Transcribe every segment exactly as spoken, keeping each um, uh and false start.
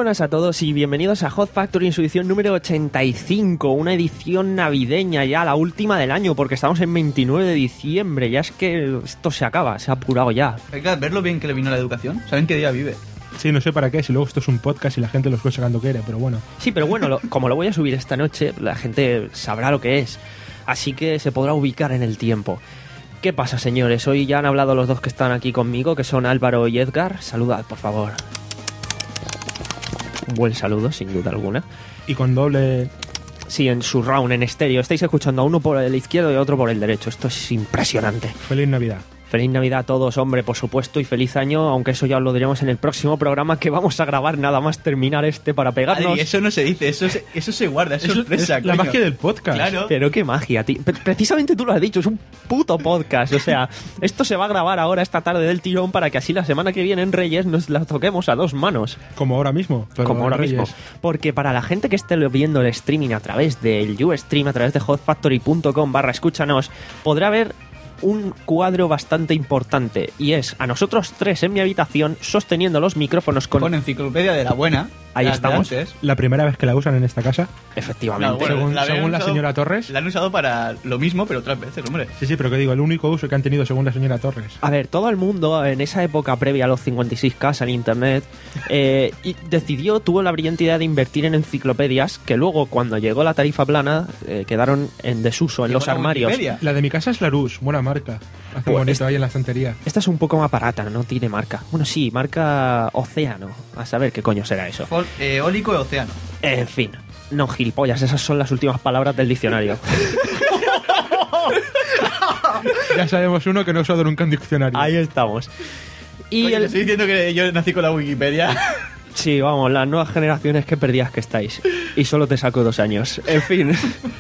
buenas a todos y bienvenidos a Hot Factory en su edición número ochenta y cinco, una edición navideña ya, la última del año, porque estamos en veintinueve de diciembre, ya es que esto se acaba, se ha apurado ya. Hay que ver lo bien que le vino la educación, ¿saben qué día vive? Sí, no sé para qué, si luego esto es un podcast y la gente lo escucha cuando quiere, pero bueno. Sí, pero bueno, lo, como lo voy a subir esta noche, la gente sabrá lo que es, así que se podrá ubicar en el tiempo. ¿Qué pasa, señores? Hoy ya han hablado los dos que están aquí conmigo, que son Álvaro y Edgar. Saludad, por favor. Un buen saludo, sin duda alguna. Y con doble... Sí, en su round, en estéreo. Estáis escuchando a uno por el izquierdo y a otro por el derecho. Esto es impresionante. Feliz Navidad. Feliz Navidad a todos, hombre, por supuesto, y feliz año, aunque eso ya os lo diremos en el próximo programa que vamos a grabar nada más terminar este para pegarnos. Adri, eso no se dice, eso se, eso se guarda, es Eso sorpresa, es la coño. magia del podcast. Claro. Pero qué magia, tío. Pre- Precisamente tú lo has dicho, es un puto podcast. O sea, esto se va a grabar ahora esta tarde del tirón para que así la semana que viene en Reyes nos la toquemos a dos manos. Como ahora mismo. pero Como ahora Reyes. mismo. Porque para la gente que esté viendo el streaming a través del Ustream, a través de hotfactory.com barra escúchanos, podrá ver un cuadro bastante importante, y es a nosotros tres en mi habitación sosteniendo los micrófonos con... Con enciclopedia de la buena. Ahí las de estamos. antes. La primera vez que la usan en esta casa. Efectivamente. No, bueno, según la habían según la usado- señora Torres. La han usado para lo mismo, pero otras veces, hombre. Sí, sí, pero que digo, el único uso que han tenido según la señora Torres. A ver, todo el mundo en esa época previa a los cincuenta y seis K en internet eh, y decidió, tuvo la brillante idea de invertir en enciclopedias que luego, cuando llegó la tarifa plana, eh, quedaron en desuso en Llegó los la armarios. Wikipedia. La de mi casa es Larousse, buena marca. Hace Pues bonito esta- ahí en la estantería. Esta es un poco más barata, no tiene marca. Bueno, sí, marca Océano. A saber qué coño será eso. Fol- eh, Eólico y océano. En fin, no gilipollas, esas son las últimas palabras del diccionario. Ya sabemos uno que no ha usado nunca un diccionario. Ahí estamos. Y Coño, el... te estoy diciendo que yo nací con la Wikipedia. Sí, vamos, las nuevas generaciones que perdidas que estáis. Y solo te saco dos años. En fin.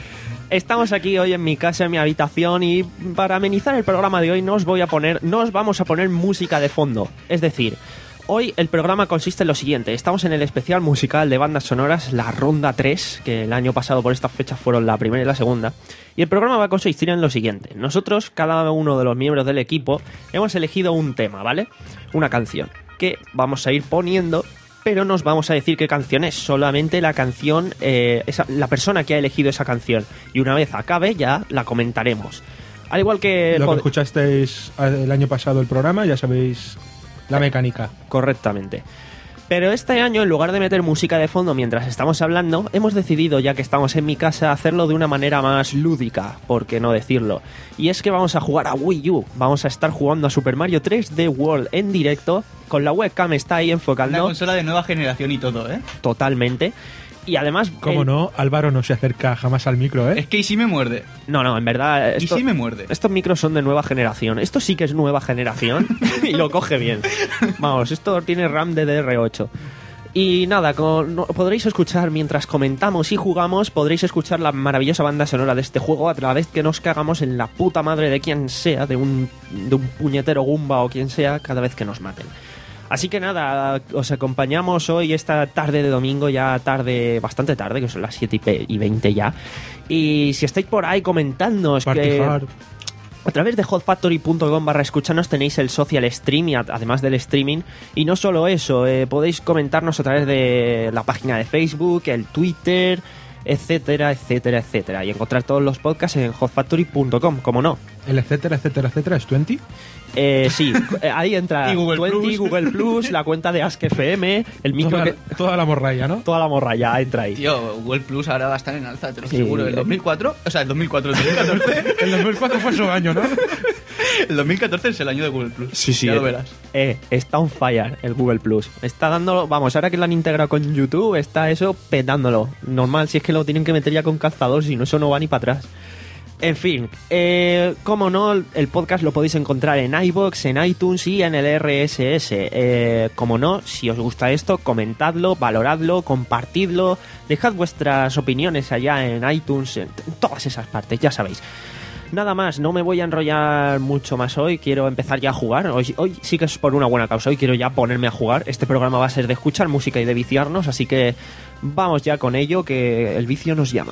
Estamos aquí hoy en mi casa, en mi habitación, y para amenizar el programa de hoy nos voy a poner, nos vamos a poner música de fondo. Es decir, hoy el programa consiste en lo siguiente. Estamos en el especial musical de bandas sonoras, la ronda tres, que el año pasado por estas fechas fueron la primera y la segunda. Y el programa va a consistir en lo siguiente. Nosotros, cada uno de los miembros del equipo, hemos elegido un tema, ¿vale? Una canción que vamos a ir poniendo, pero nos vamos a decir qué canción es, solamente la canción, eh, esa, la persona que ha elegido esa canción. Y una vez acabe ya la comentaremos. Al igual que... Lo que pod- escuchasteis el año pasado el programa, ya sabéis la mecánica. Correctamente. Pero este año, en lugar de meter música de fondo mientras estamos hablando, hemos decidido, ya que estamos en mi casa, hacerlo de una manera más lúdica, por qué no decirlo. Y es que vamos a jugar a Wii U. Vamos a estar jugando a Super Mario tres D World en directo, con la webcam está ahí Una enfocando consola de nueva generación y todo, ¿eh? totalmente. Y además... Como el- no, Álvaro no se acerca jamás al micro, ¿eh? Es que y sí me muerde. No, no, en verdad... Y Esto... sí me muerde. Estos micros son de nueva generación. Esto sí que es nueva generación y lo coge bien. Vamos, esto tiene RAM D D R ocho. Y nada, con- no- podréis escuchar mientras comentamos y jugamos, podréis escuchar la maravillosa banda sonora de este juego a través que nos cagamos en la puta madre de quien sea, de un, de un puñetero Goomba o quien sea, cada vez que nos maten. Así que nada, os acompañamos hoy esta tarde de domingo, ya tarde, bastante tarde, que son las siete y veinte ya. Y si estáis por ahí comentándonos Party que... hard. A través de hotfactory.com barra escuchanos tenéis el social stream y a- además del streaming. Y no solo eso, eh, podéis comentarnos a través de la página de Facebook, el Twitter, etcétera, etcétera, etcétera. Y encontrar todos los podcasts en hotfactory punto com, como no. El etcétera, etcétera, etcétera es veinte. Eh, sí, eh, ahí entra Y Google veinte, Plus. Google Plus, la cuenta de Ask F M, el micro Toda, que... toda la morralla, ¿no? Toda la morralla entra ahí. Tío, Google Plus ahora va a estar en alza, te lo Sí. aseguro. El dos mil cuatro, o sea, el dos mil cuatro, el dos mil catorce. El dos mil cuatro fue su año, ¿no? El dos mil catorce es el año de Google Plus. Sí, sí. Ya eh, lo verás. Eh, está on fire el Google Plus. Está dándolo, vamos, ahora que lo han integrado con YouTube, está eso petándolo. Normal, si es que lo tienen que meter ya con calzador, si no, eso no va ni para atrás. En fin, eh, como no, el podcast lo podéis encontrar en iVoox, en iTunes y en el R S S. Eh, como no, si os gusta esto, comentadlo, valoradlo, compartidlo, dejad vuestras opiniones allá en iTunes, en todas esas partes, ya sabéis. Nada más, no me voy a enrollar mucho más hoy, quiero empezar ya a jugar. Hoy, hoy sí que es por una buena causa, hoy quiero ya ponerme a jugar. Este programa va a ser de escuchar música y de viciarnos, así que vamos ya con ello, que el vicio nos llama.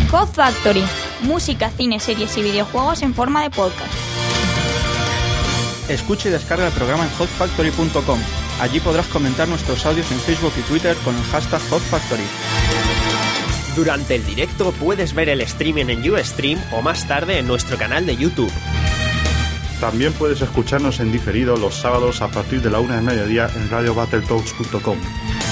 Hot Factory, música, cine, series y videojuegos en forma de podcast. Escucha y descarga el programa en hot factory punto com. Allí podrás comentar nuestros audios en Facebook y Twitter con el hashtag Hot Factory. Durante el directo puedes ver el streaming en Ustream o más tarde en nuestro canal de YouTube. También puedes escucharnos en diferido los sábados a partir de la una del mediodía en radio battletoads punto com.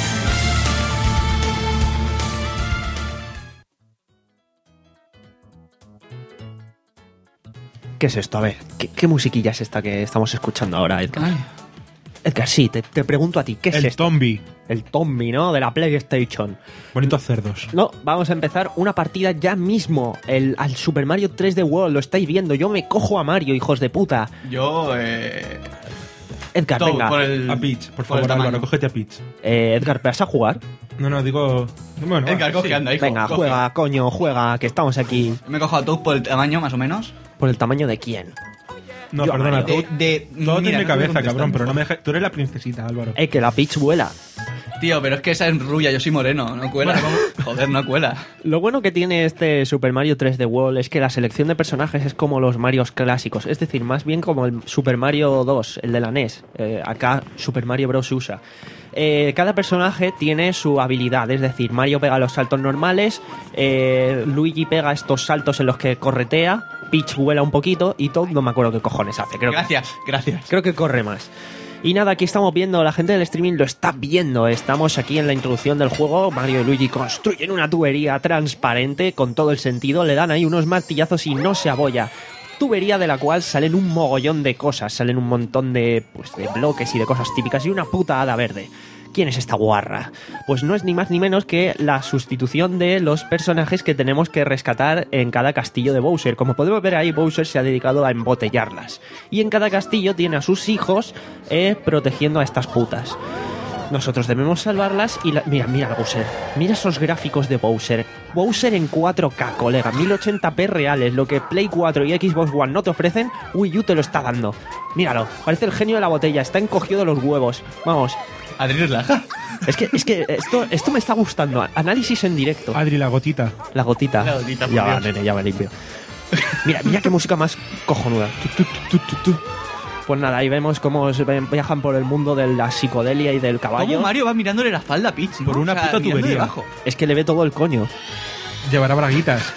¿Qué es esto? A ver, ¿qué, qué musiquilla es esta que estamos escuchando ahora, Edgar? Ay. Edgar, sí, te, te pregunto a ti, ¿qué es El esto? Tombi. El Tombi, ¿no? De la PlayStation. Bonitos cerdos. No, vamos a empezar una partida ya mismo. El, al Super Mario tres D World, lo estáis viendo. Yo me cojo a Mario, hijos de puta. Yo, eh... Edgar, todo venga. por el, A Peach, por por favor, el tamaño. Álvaro, cógete a Peach. Eh, Edgar, ¿vas a jugar? No, no, digo... Bueno, Edgar, va, coge, sí. anda, hijo. Venga, coge. juega, coño, juega, que estamos aquí. Me cojo a Toad por el tamaño, más o menos. ¿Por el tamaño de quién? No, Yo, perdona, Mario. todo, De, todo mira, tiene no cabeza, me cabrón, contestan. pero no me deja... Tú eres la princesita, Álvaro. Eh, que la Peach vuela. Tío, pero es que esa es rubia, yo soy moreno, no cuela. Joder, no cuela. Lo bueno que tiene este Super Mario tres D World es que la selección de personajes es como los Marios clásicos, es decir, más bien como el Super Mario dos, el de la N E S. Eh, acá Super Mario Bros. Usa. Eh, cada personaje tiene su habilidad, es decir, Mario pega los saltos normales, eh, Luigi pega estos saltos en los que corretea, Peach vuela un poquito y Toad no me acuerdo qué cojones hace. Creo que- Gracias, gracias. Creo que corre más. Y nada, aquí estamos viendo, la gente del streaming lo está viendo. Estamos aquí en la introducción del juego. Mario y Luigi construyen una tubería transparente con todo el sentido. Le dan ahí unos martillazos y no se abolla. Tubería de la cual salen un mogollón de cosas. Salen un montón de, pues, de bloques y de cosas típicas y una puta hada verde. ¿Quién es esta guarra? Pues no es ni más ni menos que la sustitución de los personajes que tenemos que rescatar en cada castillo de Bowser. Como podemos ver ahí, Bowser se ha dedicado a embotellarlas. Y en cada castillo tiene a sus hijos eh, protegiendo a estas putas. Nosotros debemos salvarlas y... La... Mira, mira Bowser. Mira esos gráficos de Bowser. Bowser en cuatro K, colega. mil ochenta p reales. Lo que Play cuatro y Xbox One no te ofrecen, Wii U te lo está dando. Míralo. Parece el genio de la botella. Está encogido de los huevos. Vamos. Adri, relaja. Es que, es que esto, esto me está gustando. Análisis en directo. Adri, la gotita. La gotita. La gotita, por ya va, Dios. nene, ya me limpio. Mira, mira qué música más cojonuda. Tu, tu, tu, tu, tu. Pues nada, ahí vemos cómo se ven- viajan por el mundo de la psicodelia y del caballo. ¿Cómo Mario va mirándole la falda a Peach? ¿no? Por una O sea, puta mirando tubería. debajo. Es que le ve todo el coño. Llevará braguitas.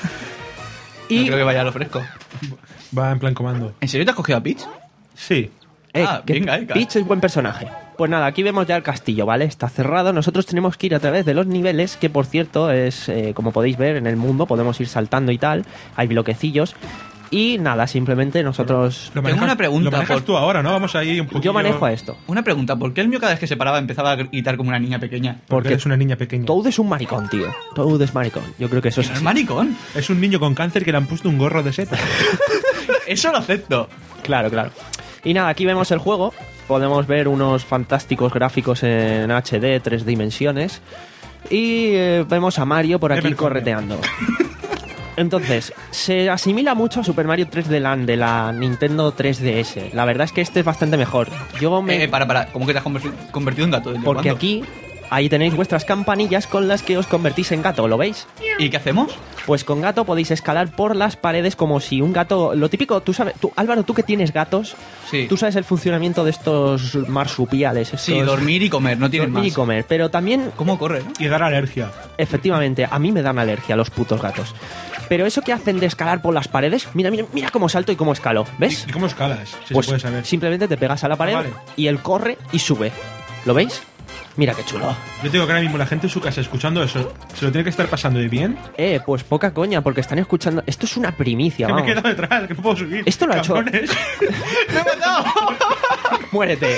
Y No creo que vaya a lo fresco. Va en plan comando. ¿En serio te has cogido a Peach? Sí. Eh, Ah, que venga, venga. Peach es buen personaje. Pues nada, aquí vemos ya el castillo, ¿vale? Está cerrado. Nosotros tenemos que ir a través de los niveles, que por cierto es, eh, como podéis ver en el mundo, podemos ir saltando y tal. Hay bloquecillos. Y nada, simplemente nosotros... Lo Tengo manejas- una pregunta, Lo manejas por- tú ahora, ¿no? Vamos ahí un poquito... Yo manejo a esto. Una pregunta, ¿por qué el mío cada vez que se paraba empezaba a gritar como una niña pequeña? Porque Porque eres una niña pequeña. Toad es un maricón, tío. Toad es maricón. Yo creo que eso Que es no es así. maricón. Es un niño con cáncer que le han puesto un gorro de seta. Eso lo acepto. Claro, claro. Y nada, aquí vemos el juego. Podemos ver unos fantásticos gráficos en H D, tres dimensiones. Y eh, vemos a Mario por aquí Evercorneo. correteando. Entonces, se asimila mucho a Super Mario tres D Land de la Nintendo tres D S. La verdad es que este es bastante mejor. Yo me... Eh, para, para, ¿cómo que te has convertido, convertido en gato? ¿Desde porque cuándo? aquí, ahí tenéis vuestras campanillas con las que os convertís en gato, ¿lo veis? ¿Y qué hacemos? Pues con gato podéis escalar por las paredes como si un gato... Lo típico, tú sabes... Tú, Álvaro, tú que tienes gatos, Sí. tú sabes el funcionamiento de estos marsupiales. Estos... Sí, dormir y comer, no tienes dormir y más. comer. Pero también, ¿Cómo corre, no? Y dar alergia. efectivamente, a mí me dan alergia los putos gatos. Pero eso que hacen de escalar por las paredes, mira, mira, mira cómo salto y cómo escalo, ¿ves? ¿Y cómo escalas? Si Pues se puede saber. simplemente te pegas a la pared Ah, vale. y él corre y sube. ¿Lo veis? Mira qué chulo. Yo te digo que ahora mismo la gente en su casa escuchando eso se lo tiene que estar pasando de bien. Eh, pues poca coña, porque están escuchando... Esto es una primicia, Que me he vamos. quedado detrás, que no puedo subir. Esto lo ha hecho- Cabrones. ¡Muérete!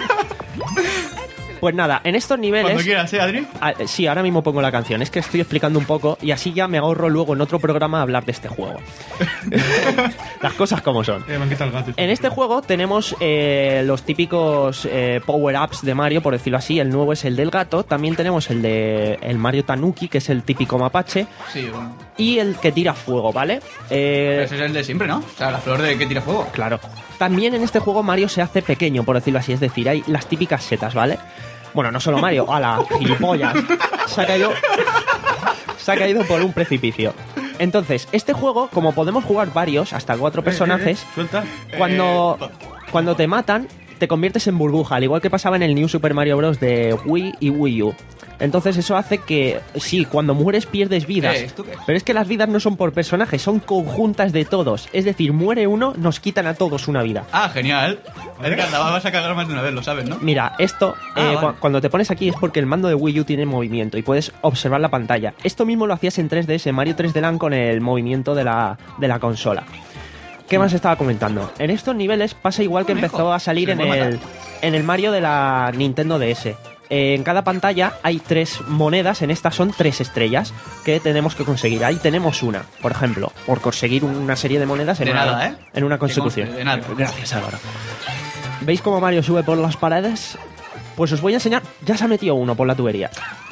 Pues nada, en estos niveles... Cuando quieras, ¿eh, Adri? Ah, eh, sí, ahora mismo pongo la canción. Es que estoy explicando un poco y así ya me ahorro luego en otro programa hablar de este juego. Las cosas como son. Eh, me han quitado el gato. En este juego tenemos eh, los típicos eh, power-ups de Mario, por decirlo así. El nuevo es el del gato. También tenemos el de el Mario Tanuki, que es el típico mapache. Sí, bueno. Y el que tira fuego, ¿vale? Pero Eh, ese es el de siempre, ¿no? O sea, la flor de que tira fuego. Claro. También en este juego Mario se hace pequeño, por decirlo así. Es decir, hay las típicas setas, ¿vale? Bueno, no solo Mario, ala, gilipollas. Se ha caído. Se ha caído por un precipicio. Entonces, este juego, como podemos jugar varios, hasta cuatro personajes, Eh, eh, suelta. cuando, cuando te matan, te conviertes en burbuja, al igual que pasaba en el New Super Mario Bros. De Wii y Wii U. Entonces eso hace que, sí, cuando mueres pierdes vidas, Eh, ¿esto qué? pero es que las vidas no son por personajes, son conjuntas de todos. Es decir, muere uno, nos quitan a todos una vida. Ah, genial. Edgar, la vas a cagar más de una vez, lo sabes, ¿no? Mira, esto, Ah, eh, vale. cu- cuando te pones aquí es porque el mando de Wii U tiene movimiento y puedes observar la pantalla. Esto mismo lo hacías en tres D S, Mario tres D Land, con el movimiento de la, de la consola. ¿Qué más estaba comentando? En estos niveles pasa igual que Conejo. empezó a salir Se en puede el, en el Mario de la Nintendo D S. Eh, en cada pantalla hay tres monedas, en esta son tres estrellas que tenemos que conseguir. Ahí tenemos una, por ejemplo, por conseguir una serie de monedas en, De una, nada, ¿eh? en una Que consecución. conste, de nada. Gracias, Álvaro. ¿Veis cómo Mario sube por las paredes? Pues os voy a enseñar. Ya se ha metido uno por la tubería.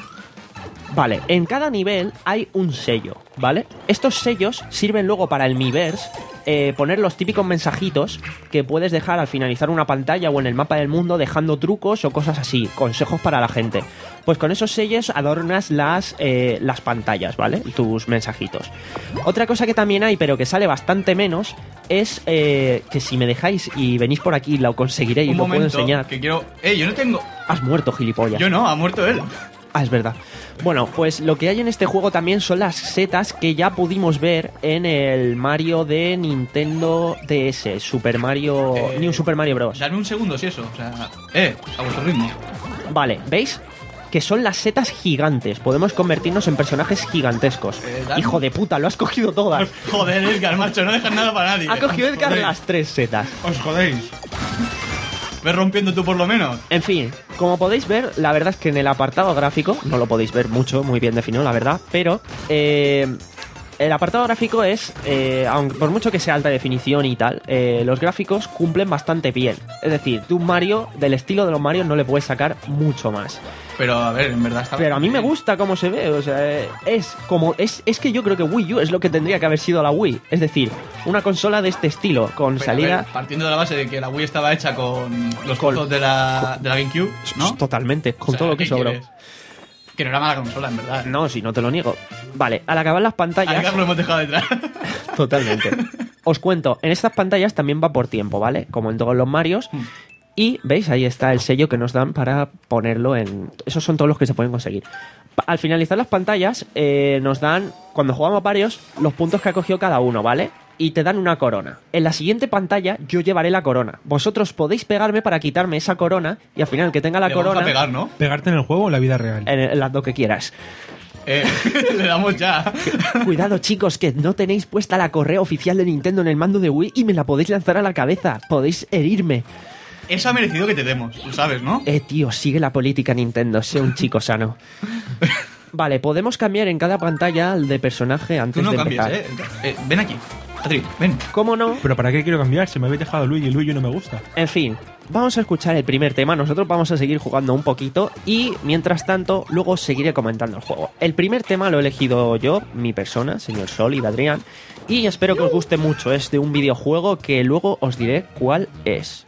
Vale, en cada nivel hay un sello, ¿vale? Estos sellos sirven luego para el Miiverse, eh, poner los típicos mensajitos que puedes dejar al finalizar una pantalla o en el mapa del mundo, dejando trucos o cosas así, consejos para la gente. Pues con esos sellos adornas las, eh, las pantallas, ¿vale? Tus mensajitos. Otra cosa que también hay, pero que sale bastante menos, es eh, que si me dejáis y venís por aquí, lo conseguiré y Un lo momento, puedo enseñar. que quiero... Eh, yo no tengo... Has muerto, gilipollas. Yo no, ha muerto él. Ah, es verdad. Bueno, pues lo que hay en este juego también son las setas que ya pudimos ver en el Mario de Nintendo D S, Super Mario, Eh, New Super Mario Bros. Dame un segundo si eso, o sea... Eh, a vuestro ritmo. Vale, ¿veis? Que son las setas gigantes. Podemos convertirnos en personajes gigantescos. Eh, dame- Hijo de puta, lo has cogido todas. Joder, Edgar, macho, no dejas nada para nadie. Ha cogido Edgar joder. las tres setas. Os jodéis. Ves rompiendo tú por lo menos. En fin, como podéis ver, la verdad es que en el apartado gráfico, no lo podéis ver mucho, muy bien definido, la verdad, pero eh, el apartado gráfico es, eh, aunque por mucho que sea alta definición y tal, eh, los gráficos cumplen bastante bien. Es decir, tú un Mario, del estilo de los Mario, no le puedes sacar mucho más. Pero a ver, en verdad está... Pero a mí me bien. gusta cómo se ve, o sea, eh, es como es, es que yo creo que Wii U es lo que tendría que haber sido la Wii, es decir, una consola de este estilo, con Pero, a salida... ver, partiendo de la base de que la Wii estaba hecha con los Con- costos de la, de la GameCube, ¿no? Totalmente, con O sea, todo lo que ¿qué sobró. quieres? Que no era mala consola, en verdad. No, si no te lo niego. Vale, al acabar las A pantallas... Edgar lo hemos dejado detrás. Totalmente. Os cuento, en estas pantallas también va por tiempo, ¿vale? Como en todos los Marios. Y, ¿veis? Ahí está el sello que nos dan para ponerlo en... Esos son todos los que se pueden conseguir. Pa- Al finalizar las pantallas, eh, nos dan, cuando jugamos varios, los puntos que ha cogido cada uno, ¿vale? Y te dan una corona. En la siguiente pantalla yo llevaré la corona. Vosotros podéis pegarme para quitarme esa corona y al final el que tenga la Le vamos corona... a pegar, ¿no? ¿Pegarte en el juego o en la vida real? En, en las dos que quieras. Eh, le damos ya. Cuidado, chicos, que no tenéis puesta la correa oficial de Nintendo en el mando de Wii y me la podéis lanzar a la cabeza. Podéis herirme. Eso ha merecido que te demos, lo sabes, ¿no? Eh, tío, sigue la política Nintendo, sé un chico sano. Vale, podemos cambiar en cada pantalla el de personaje Tú antes no de cambies, empezar. ¿eh? Eh, Ven aquí. Adri, ven. ¿Cómo no? ¿Pero para qué quiero cambiar? Si me habéis dejado Luigi y Luigi no me gusta. En fin, vamos a escuchar el primer tema, nosotros vamos a seguir jugando un poquito y mientras tanto luego seguiré comentando el juego. El primer tema lo he elegido yo, mi persona, señor Sol y Adrián, y espero que os guste mucho, es de un videojuego que luego os diré cuál es.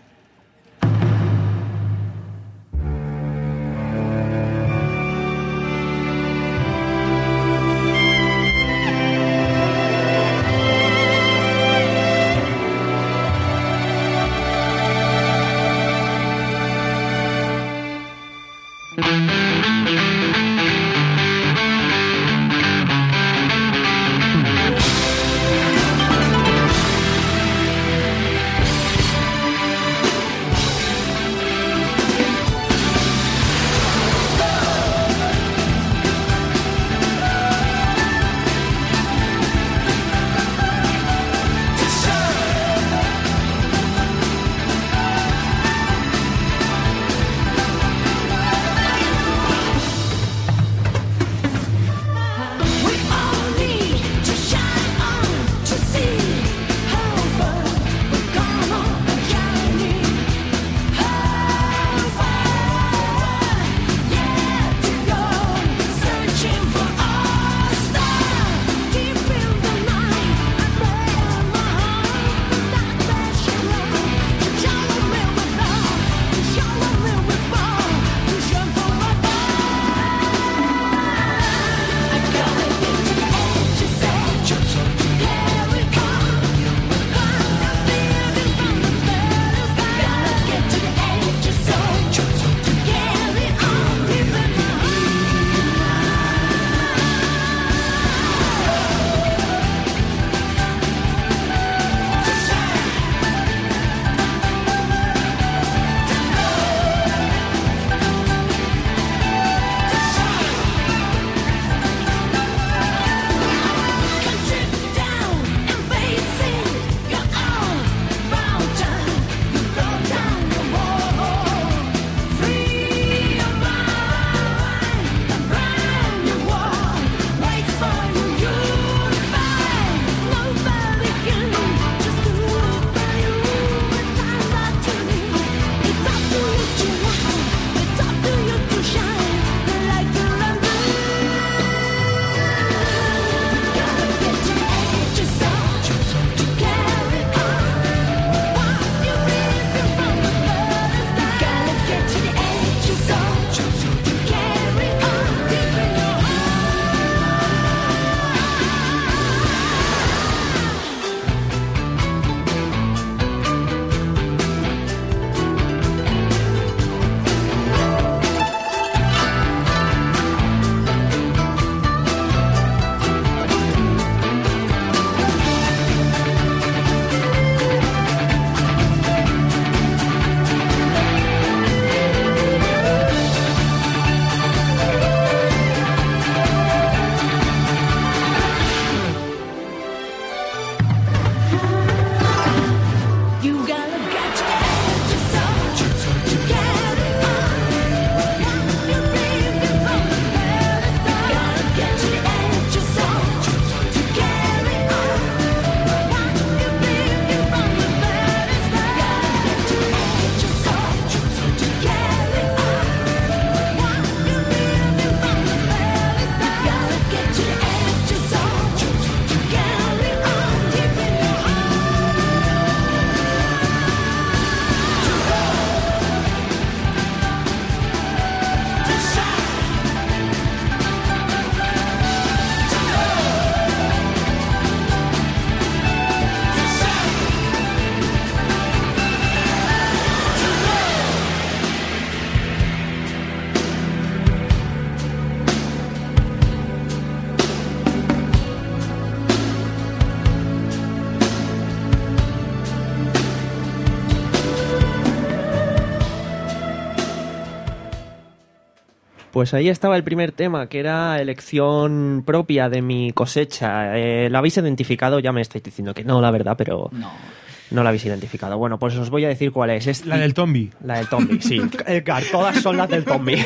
Pues ahí estaba el primer tema, que era elección propia de mi cosecha. Eh, ¿La habéis identificado? Ya me estáis diciendo que no, la verdad, pero No. no la habéis identificado. Bueno, pues os voy a decir cuál es. es La del Tombi. La del Tombi, sí. Edgar, todas son las del Tombi.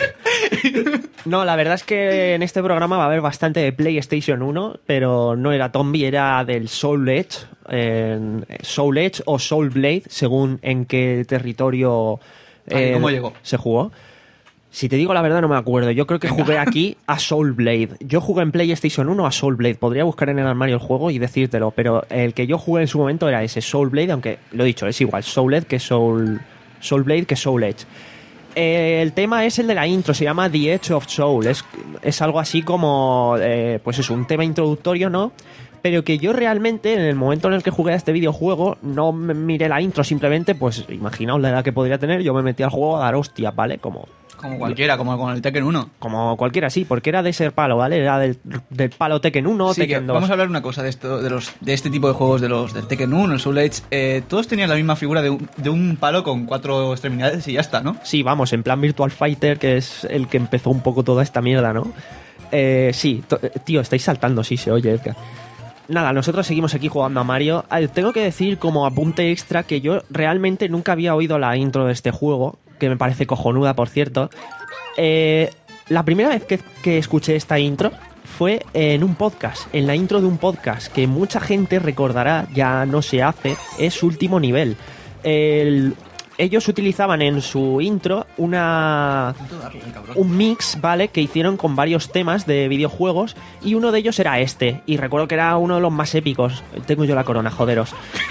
No, la verdad es que en este programa va a haber bastante de PlayStation uno, pero no era Tombi, era del Soul Edge. Eh, Soul Edge o Soul Blade, según en qué territorio Ay, ¿cómo llegó? se jugó. Si te digo la verdad no me acuerdo. Yo creo que jugué aquí a Soul Blade. Yo jugué en PlayStation uno a Soul Blade. Podría buscar en el armario el juego y decírtelo, pero el que yo jugué en su momento era ese Soul Blade, aunque lo he dicho, es igual Soul Edge que Soul, Soul Blade que Soul Edge. Eh, el tema es el de la intro, se llama The Edge of Soul. Es, es algo así como, eh, pues es un tema introductorio, ¿no? Pero que yo realmente, en el momento en el que jugué a este videojuego, no me miré la intro, simplemente, pues imaginaos la edad que podría tener, yo me metí al juego a dar hostias, ¿vale? Como... Como cualquiera, como con el Tekken uno. Como cualquiera, sí, porque era de ese palo, ¿vale? Era del, del palo Tekken uno, Sí, Tekken que dos. vamos a hablar una cosa de esto, de los, de este tipo de juegos, de los del Tekken uno, el Soul Edge. Eh, todos tenían la misma figura de un, de un palo con cuatro extremidades y ya está, ¿no? Sí, vamos, en plan Virtual Fighter, que es el que empezó un poco toda esta mierda, ¿no? Eh, sí, to- tío, estáis saltando, sí, se oye, Edgar. Nada, nosotros seguimos aquí jugando a Mario. Eh, Tengo que decir como apunte extra que yo realmente nunca había oído la intro de este juego, que me parece cojonuda, por cierto. Eh, la primera vez que, que escuché esta intro fue en un podcast, en la intro de un podcast que mucha gente recordará, ya no se hace, es Último Nivel. El- ellos utilizaban en su intro una un mix, ¿vale? Que hicieron con varios temas de videojuegos y uno de ellos era este. Y recuerdo que era uno de los más épicos. Tengo yo la corona, joderos.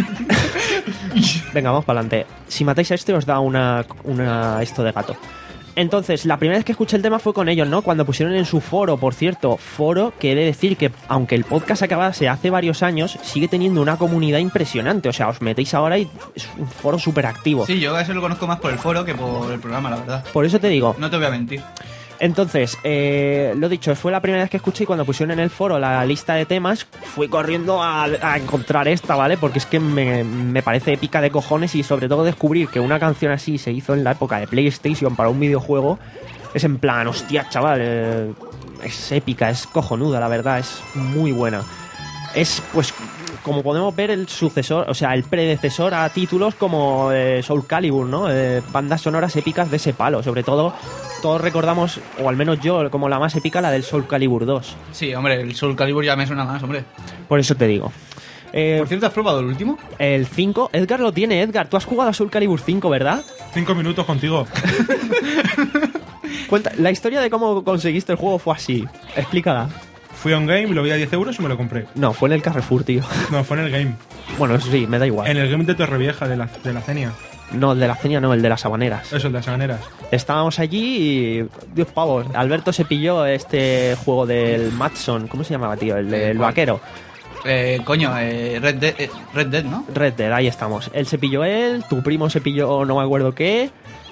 Venga, vamos para adelante. Si matáis a este os da una, una esto de gato. Entonces, la primera vez que escuché el tema fue con ellos, ¿no? Cuando pusieron en su foro, por cierto, foro que he de decir que, aunque el podcast acabase hace varios años, sigue teniendo una comunidad impresionante. O sea, os metéis ahora y es un foro súper activo. Sí, yo a eso lo conozco más por el foro que por el programa, la verdad. Por eso te digo. No te voy a mentir. Entonces, eh, lo dicho, fue la primera vez que escuché y cuando pusieron en el foro la lista de temas, fui corriendo a, a encontrar esta, ¿vale? Porque es que me, me parece épica de cojones y sobre todo descubrir que una canción así se hizo en la época de PlayStation para un videojuego, es en plan, hostia, chaval, eh, es épica, es cojonuda, la verdad, es muy buena. Es, pues, como podemos ver, el sucesor, o sea, el predecesor a títulos como eh, Soul Calibur, ¿no? Eh, bandas sonoras épicas de ese palo, sobre todo... Todos recordamos, o al menos yo, como la más épica, la del Soul Calibur dos. Sí, hombre, el Soul Calibur ya me suena más, hombre. Por eso te digo. Eh, Por cierto, ¿has probado el último? el cinco, Edgar lo tiene, Edgar. Tú has jugado a Soul Calibur cinco, ¿verdad? Cinco minutos contigo. Cuenta, la historia de cómo conseguiste el juego fue así. Explícala. Fui a un game, lo vi a diez euros y me lo compré. No, fue en el Carrefour, tío. No, fue en el game. Bueno, eso sí, me da igual. En el game de Torrevieja, de la, de la Cenia. No, el de la ceña no, el de las habaneras. Eso, el de las habaneras. Estábamos allí y... Dios pavos. Alberto se pilló este juego del Matson. ¿Cómo se llamaba, tío? El del ¿Cuál? vaquero. Eh, coño, eh, Red, Dead, eh, Red Dead, ¿no? Red Dead, ahí estamos. Él se pilló él, tu primo se pilló no me acuerdo qué,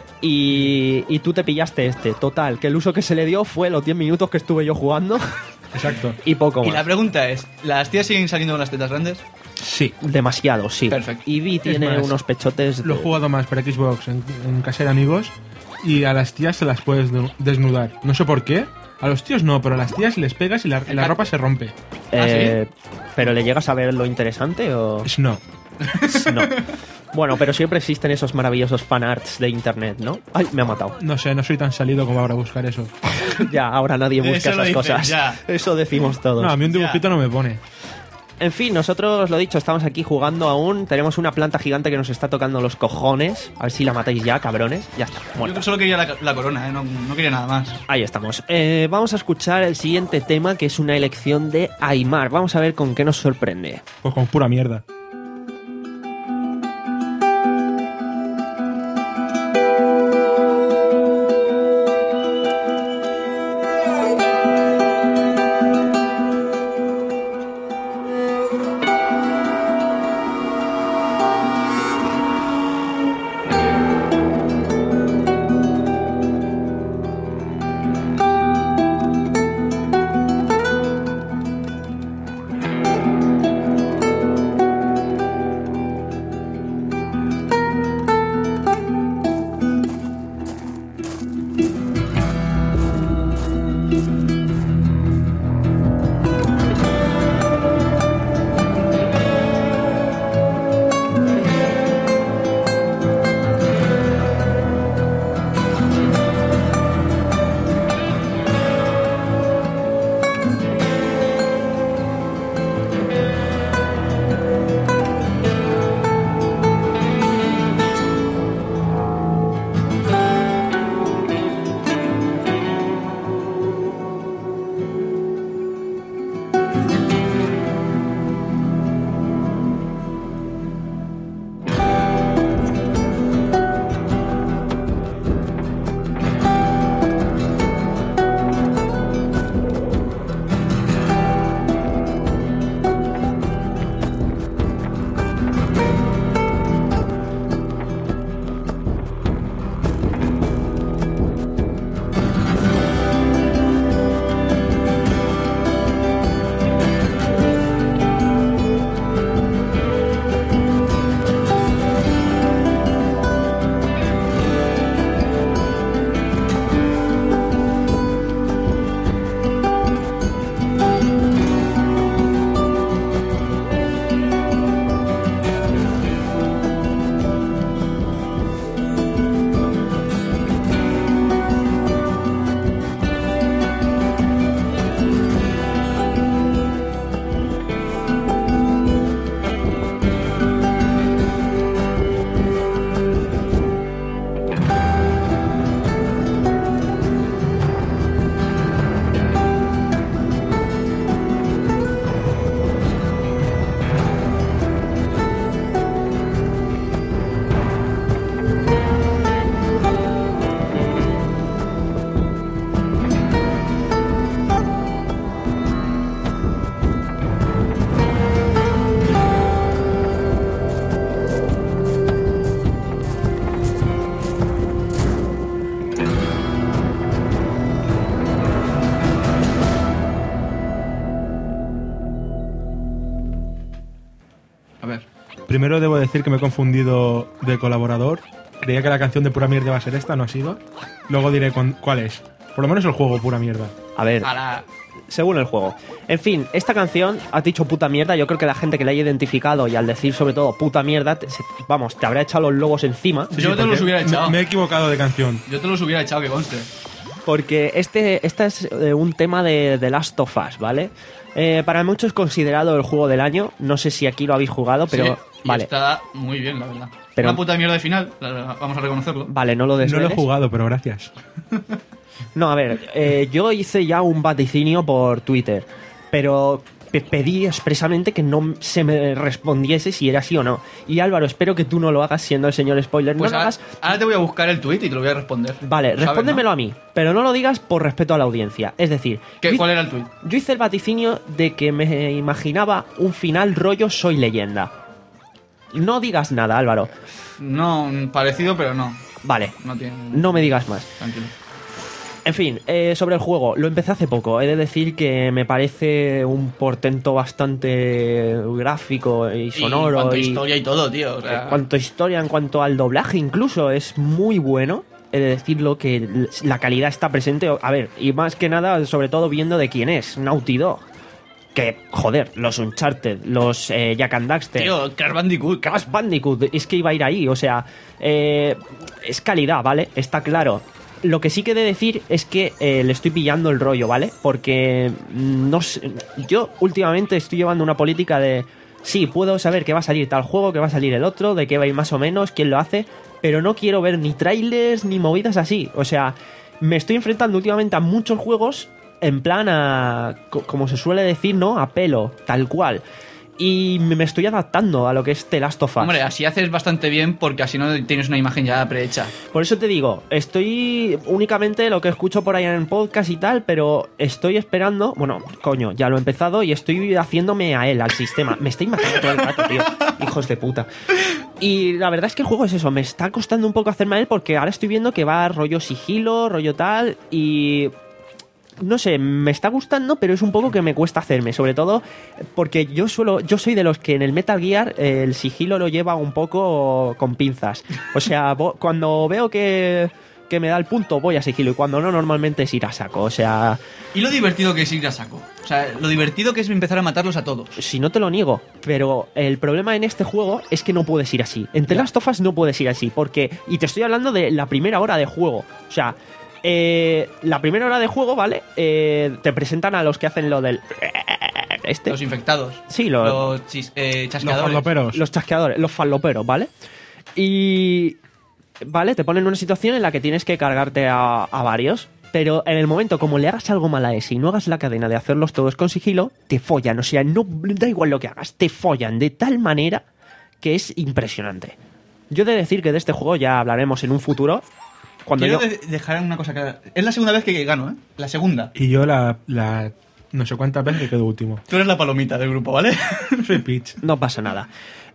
y, y tú te pillaste este. Total, que el uso que se le dio fue los diez minutos que estuve yo jugando Exacto. y poco Y más. la pregunta es, ¿las tías siguen saliendo con las tetas grandes? Sí. Demasiado, sí. Perfecto. Eevee tiene más, unos pechotes... Lo he de- jugado más para Xbox en, en casa de amigos y a las tías se las puedes de- desnudar. No sé por qué. A los tíos no, pero a las tías les pegas y la, la ropa se rompe. eh, ¿Pero le llegas a ver lo interesante o...? Es no. No. Bueno, pero siempre existen esos maravillosos fanarts de internet, ¿no? Ay, me ha matado. No sé, no soy tan salido como ahora a buscar eso. Ya, ahora nadie busca Eso lo esas dices, cosas. ya. Eso decimos todos. No, a mí un dibujito no me pone. En fin, nosotros, lo dicho, estamos aquí jugando aún. Tenemos una planta gigante que nos está tocando los cojones. A ver si la matáis ya, cabrones. Ya está, muerta. Yo solo quería la, la corona, ¿eh? no, no quería nada más. Ahí estamos. Eh, vamos a escuchar el siguiente tema, que es una elección de Aymar. Vamos a ver con qué nos sorprende. Pues con pura mierda. A ver. Primero debo decir que me he confundido de colaborador. Creía que la canción de Pura Mierda iba a ser esta, no ha sido. Luego diré cuán- cuál es. Por lo menos el juego Pura Mierda. A ver, A la... según el juego. En fin, esta canción, has dicho puta mierda, yo creo que la gente que la haya identificado y al decir sobre todo puta mierda, te- se- vamos, te habrá echado los lobos encima. Yo te porque los hubiera echado. Me he equivocado de canción. Yo te los hubiera echado, que conste. Porque este, este es eh, un tema de The Last of Us, ¿vale? Eh, para muchos es considerado el juego del año. No sé si aquí lo habéis jugado, pero... Sí, y vale, está muy bien, la verdad. Pero- Una puta mierda de final, la- la- vamos a reconocerlo. vale, no lo No lo desveles. he jugado, pero gracias. No, a ver, eh, yo hice ya un vaticinio por Twitter, pero pe- pedí expresamente que no se me respondiese si era sí o no. Y Álvaro, espero que tú no lo hagas siendo el señor spoiler. Pues no lo ahora, hagas... ahora te voy a buscar el tweet y te lo voy a responder. Vale, Lo sabes, respóndemelo ¿no? a mí, pero no lo digas por respeto a la audiencia. Es decir, ¿Qué- yo, ¿Cuál hice- era el tweet? yo hice el vaticinio de que me imaginaba un final rollo Soy Leyenda. No digas nada, Álvaro. No, parecido, pero no. Vale, No tiene... no me digas más. Tranquilo. En fin, eh, sobre el juego, lo empecé hace poco. He de decir que me parece un portento bastante gráfico y Y sonoro. en cuanto a y- historia y todo, tío. O sea, En cuanto a historia, en cuanto al doblaje, incluso es muy bueno. He de decirlo que l- la calidad está presente. A ver, y más que nada, sobre todo viendo de quién es, Naughty Dog. Que, joder, los Uncharted, los eh, Jak and Daxter. tío, Crash Bandicoot. Crash Bandicoot, es que iba a ir ahí, o sea, eh, es calidad, ¿vale? Está claro. Lo que sí que he de decir es que eh, le estoy pillando el rollo, ¿vale? Porque mm, no sé, yo últimamente estoy llevando una política de sí, puedo saber que va a salir tal juego, que va a salir el otro, de qué va a ir más o menos, quién lo hace, pero no quiero ver ni trailers ni movidas así. O sea, me estoy enfrentando últimamente a muchos juegos en plan a, co- como se suele decir, ¿no? A pelo, tal cual. Y me me estoy adaptando a lo que es The Last of Us. Hombre, así haces bastante bien porque así no tienes una imagen ya prehecha. Por eso te digo, estoy únicamente lo que escucho por ahí en podcast y tal, pero estoy esperando, bueno, coño, ya lo he empezado y estoy haciéndome a él, al sistema. Me estoy matando todo el rato, tío. Hijos de puta. Y la verdad es que el juego es eso, me está costando un poco hacerme a él porque ahora estoy viendo que va rollo sigilo, rollo tal, y... No sé, me está gustando, pero es un poco que me cuesta hacerme, sobre todo porque yo suelo, yo soy de los que en el Metal Gear eh, el sigilo lo lleva un poco con pinzas. O sea, vo- cuando veo que, que me da el punto, voy a sigilo, y cuando no, normalmente es ir a saco. O sea, Y lo divertido que es ir a saco. O sea, lo divertido que es empezar a matarlos a todos. si no te lo niego, pero el problema en este juego es que no puedes ir así. En The Last of Us no puedes ir así, porque, y te estoy hablando de la primera hora de juego. O sea, eh, la primera hora de juego, ¿vale? Eh, te presentan a los que hacen lo del... Este. Los infectados. Sí, lo- los chis- eh, Los chasqueadores. farloperos. Los chasqueadores, los faloperos, ¿vale? Y... Vale, te ponen en una situación en la que tienes que cargarte a, a varios, pero en el momento, como le hagas algo mal a ese y no hagas la cadena de hacerlos todos con sigilo, te follan. O sea, no da igual lo que hagas, te follan de tal manera que es impresionante. Yo he de decir que de este juego ya hablaremos en un futuro. Cuando Quiero yo... de- dejar una cosa clara. Es la segunda vez que gano, ¿eh? La segunda. Y yo la, la no sé cuántas veces que quedo último. Tú eres la palomita del grupo, ¿vale? Soy Peach. No pasa nada.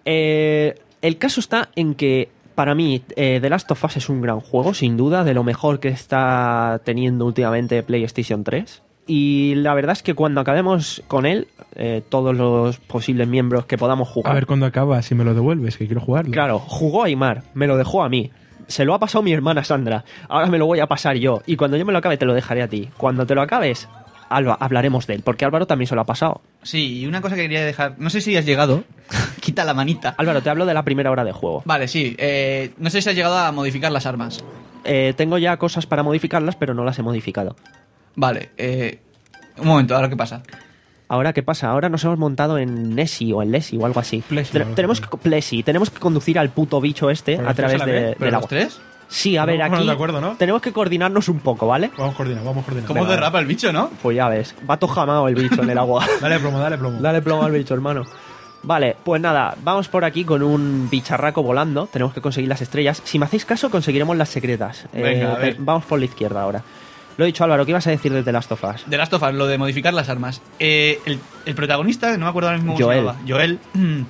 Eh, el caso está en que para mí eh, The Last of Us es un gran juego, sin duda, de lo mejor que está teniendo últimamente PlayStation tres. Y la verdad es que cuando acabemos con él, eh, todos los posibles miembros que podamos jugar... A ver cuándo acaba, si me lo devuelves, que quiero jugarlo. Claro, jugó Aymar, me lo dejó a mí. Se lo ha pasado mi hermana Sandra. Ahora me lo voy a pasar yo. Y cuando yo me lo acabe, te lo dejaré a ti. Cuando te lo acabes, Alba, hablaremos de él. Porque Álvaro también se lo ha pasado. Sí, y una cosa que quería dejar. No sé si has llegado. Quita la manita. Álvaro, te hablo de la primera hora de juego. Vale, sí. eh, no sé si has llegado a modificar las armas. Eh, tengo ya cosas para modificarlas, pero no las he modificado. Vale, eh, un momento, ¿ahora qué pasa? Ahora, ¿qué pasa? Ahora nos hemos montado en Nessie o en Lessie o algo así. Plessy, Ten- algo tenemos así. que, Plessy, tenemos que conducir al puto bicho este ¿Pero a los tres través a la de, vez? del ¿Pero agua. los tres? Sí, a ver, Vamos a ponernos aquí de acuerdo, ¿no? tenemos que coordinarnos un poco, ¿vale? Vamos coordinados, vamos coordinados. ¿Cómo Venga, derrapa el bicho, no? Pues ya ves, va todo jamado el bicho en el agua. Dale plomo, dale plomo. Dale plomo al bicho, hermano. Vale, pues nada, vamos por aquí con un bicharraco volando. Tenemos que conseguir las estrellas. Si me hacéis caso, conseguiremos las secretas. Venga, a ver. Vamos por la izquierda ahora. Lo he dicho, Álvaro, ¿qué ibas a decir de The Last of Us? De Last of Us, lo de modificar las armas. Eh, el, el protagonista, no me acuerdo ahora mismo cómo Joel. se llamaba. Joel. mm,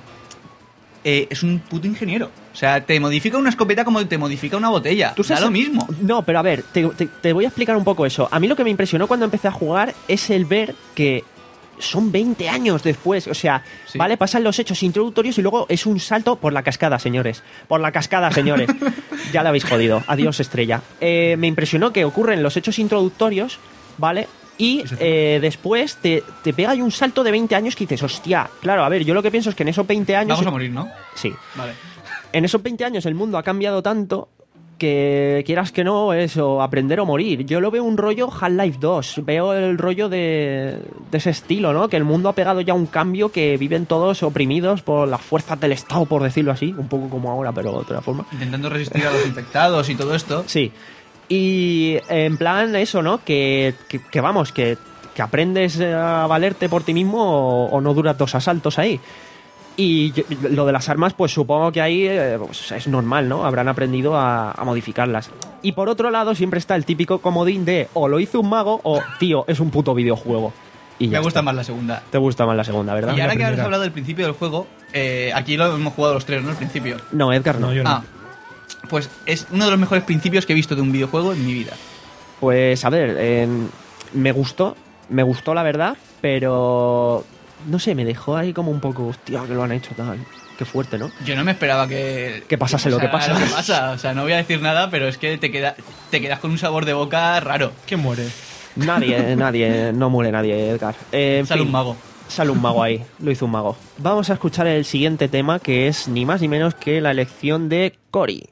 eh, es un puto ingeniero. O sea, te modifica una escopeta como te modifica una botella. ¿Tú Da sabes- lo mismo. No, pero a ver, te, te- te voy a explicar un poco eso. A mí lo que me impresionó cuando empecé a jugar es el ver que son veinte años después. O sea, Sí. ¿vale? Pasan los hechos introductorios y luego es un salto por la cascada, señores. Por la cascada, señores. Ya la habéis jodido. Adiós, estrella. Eh, me impresionó que ocurren los hechos introductorios, ¿vale? Y eh, después te, te pega ahí un salto de veinte años que dices, hostia, claro, a ver, yo lo que pienso es que en esos veinte años... Vamos a morir, ¿no? Sí. Vale. En esos veinte años el mundo ha cambiado tanto que quieras que no, eso, aprender o morir. Yo lo veo un rollo Half-Life dos, veo el rollo de, de ese estilo, ¿no? Que el mundo ha pegado ya un cambio, que viven todos oprimidos por las fuerzas del Estado, por decirlo así, un poco como ahora, pero de otra forma. Intentando resistir a los infectados y todo esto. Sí. Y en plan eso, ¿no? Que, que, que vamos, que, que aprendes a valerte por ti mismo o, o no duras dos asaltos ahí. Y yo- lo de las armas, pues supongo que ahí eh, pues es normal, ¿no? Habrán aprendido a, a modificarlas. Y por otro lado, siempre está el típico comodín de o lo hizo un mago o, tío, es un puto videojuego. Y ya Me gusta está. más la segunda. Te gusta más la segunda, ¿verdad? Y ahora que primera. has hablado del principio del juego, eh, aquí lo hemos jugado los tres, ¿no? El principio. No, Edgar, no. No, yo no. Ah, pues es uno de los mejores principios que he visto de un videojuego en mi vida. Pues a ver, eh, me gustó, me gustó la verdad, pero no sé, me dejó ahí como un poco, hostia, que lo han hecho tal. Qué fuerte, ¿no? Yo no me esperaba que... Que pasase lo que pasara pasa. lo que pasa. O sea, no voy a decir nada, pero es que te, queda, te quedas con un sabor de boca raro. ¿Quién muere? Nadie, nadie, no muere nadie, Edgar. Eh, en Sale fin, un mago. Sale un mago ahí, lo hizo un mago. Vamos a escuchar el siguiente tema, que es ni más ni menos que la elección de Cory.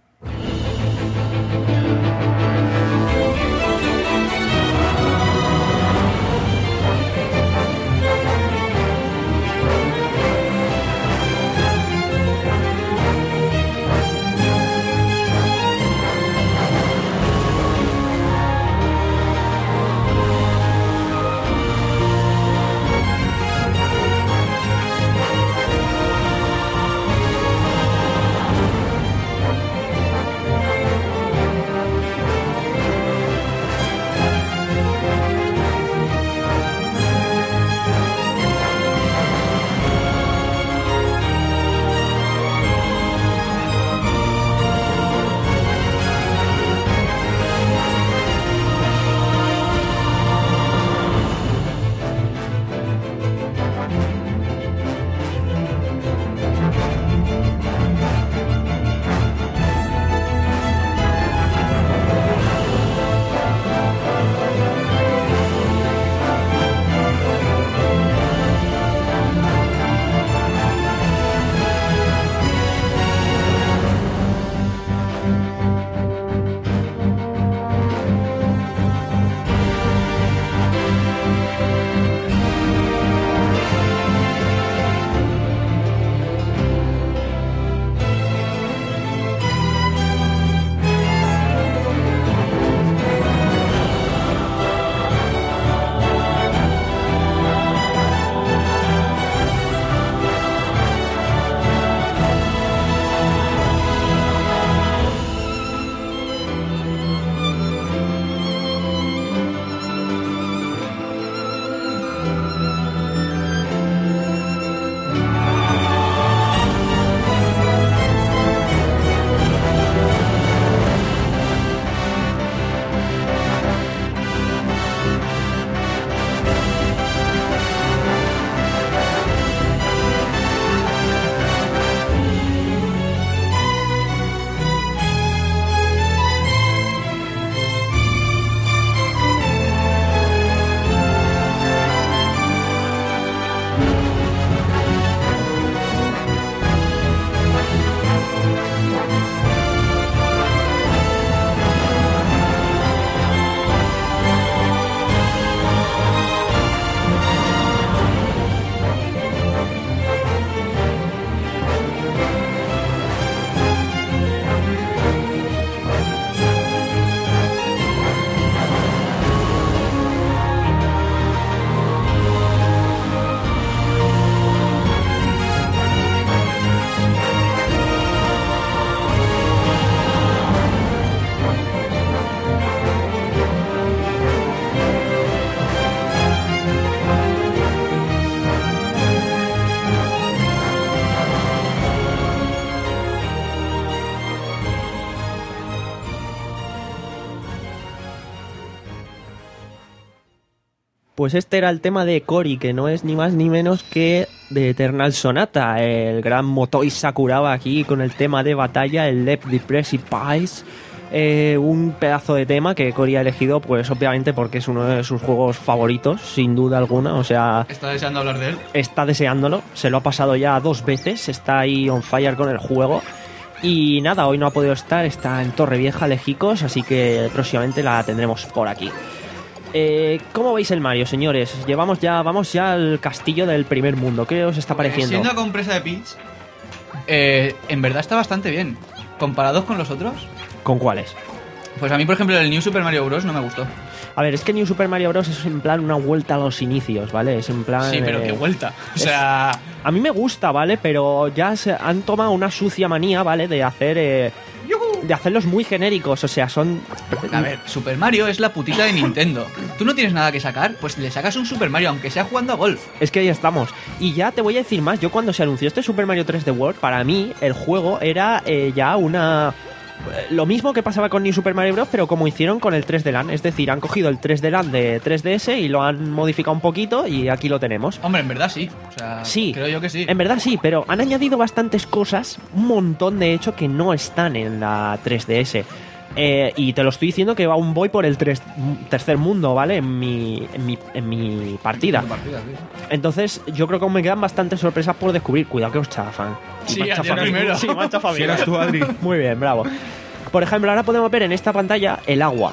Pues este era el tema de Cory, que no es ni más ni menos que de Eternal Sonata, el gran Motoi Sakuraba aquí con el tema de batalla, el Let the Precipice. Eh, un pedazo de tema que Cory ha elegido, pues obviamente porque es uno de sus juegos favoritos, sin duda alguna. O sea, ¿Está deseando hablar de él? Está deseándolo, se lo ha pasado ya dos veces, está ahí on fire con el juego. Y nada, hoy no ha podido estar, está en Torrevieja, lejicos, así que próximamente la tendremos por aquí. Eh, ¿Cómo veis el Mario, señores? Llevamos ya, vamos ya al castillo del primer mundo. ¿Qué os está pareciendo? Siendo la compresa de Peach, eh, en verdad está bastante bien. Comparados con los otros, ¿Con cuáles? pues a mí, por ejemplo, el New Super Mario Bros. No me gustó. A ver, es que New Super Mario Bros. Es en plan una vuelta a los inicios, ¿vale? Es en plan... Sí, pero eh, qué vuelta. O sea, A mí me gusta, ¿vale? Pero ya se han tomado una sucia manía, ¿vale? De hacer... eh, de hacerlos muy genéricos, o sea, son... a ver, Super Mario es la putita de Nintendo. ¿Tú no tienes nada que sacar? Pues le sacas un Super Mario, aunque sea jugando a golf. Es que ahí estamos. Y ya te voy a decir más. Yo cuando se anunció este Super Mario tres D World, para mí el juego era eh, ya una... Lo mismo que pasaba con New Super Mario Bros., pero como hicieron con el tres D Land. Es decir, han cogido el tres D Land de tres D S y lo han modificado un poquito y aquí lo tenemos. Hombre, en verdad sí. O sea, Sí, creo yo que sí. En verdad sí, pero han añadido bastantes cosas, un montón de hecho, que no están en la tres D S. Eh, y te lo estoy diciendo que aún voy por el tres, tercer mundo, ¿vale? En mi, en mi, en mi partida. Entonces, yo creo que aún me quedan bastantes sorpresas por descubrir. Cuidado que os chafan. Y Sí, me han a ti chafado. primero. Sí, me han chafado Si bien. eras tú, Adri. Muy bien, bravo. Por ejemplo, ahora podemos ver en esta pantalla el agua.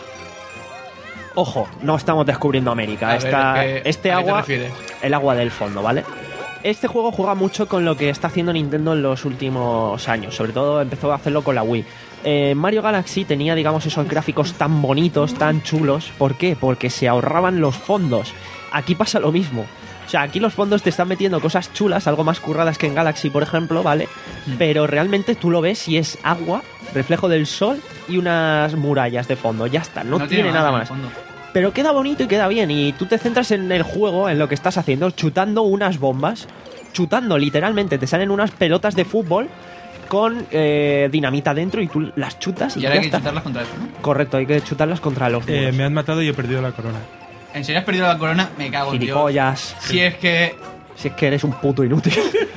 Ojo, no estamos descubriendo América. A ver, Esta- ¿qué- este a qué te agua, refieres? el agua del fondo, ¿vale? Este juego juega mucho con lo que está haciendo Nintendo en los últimos años. Sobre todo empezó a hacerlo con la Wii. Eh, Mario Galaxy tenía, digamos, esos gráficos tan bonitos, tan chulos. ¿Por qué? Porque se ahorraban los fondos. Aquí pasa lo mismo. O sea, aquí los fondos te están metiendo cosas chulas, algo más curradas que en Galaxy, por ejemplo, ¿vale? Pero realmente tú lo ves y es agua, reflejo del sol y unas murallas de fondo. Ya está, no, tiene, nada en el más. fondo. Pero queda bonito y queda bien. Y tú te centras en el juego, en lo que estás haciendo, chutando unas bombas. Chutando, literalmente. Te salen unas pelotas de fútbol con eh, dinamita dentro y tú las chutas y, Y ahora ya hay que está. chutarlas contra eso, ¿no? Correcto, hay que chutarlas contra los Eh, muros. me han matado y he perdido la corona. ¿En serio has perdido la corona? Me cago en Dios. Gilipollas. Si es que Si es que eres un puto inútil.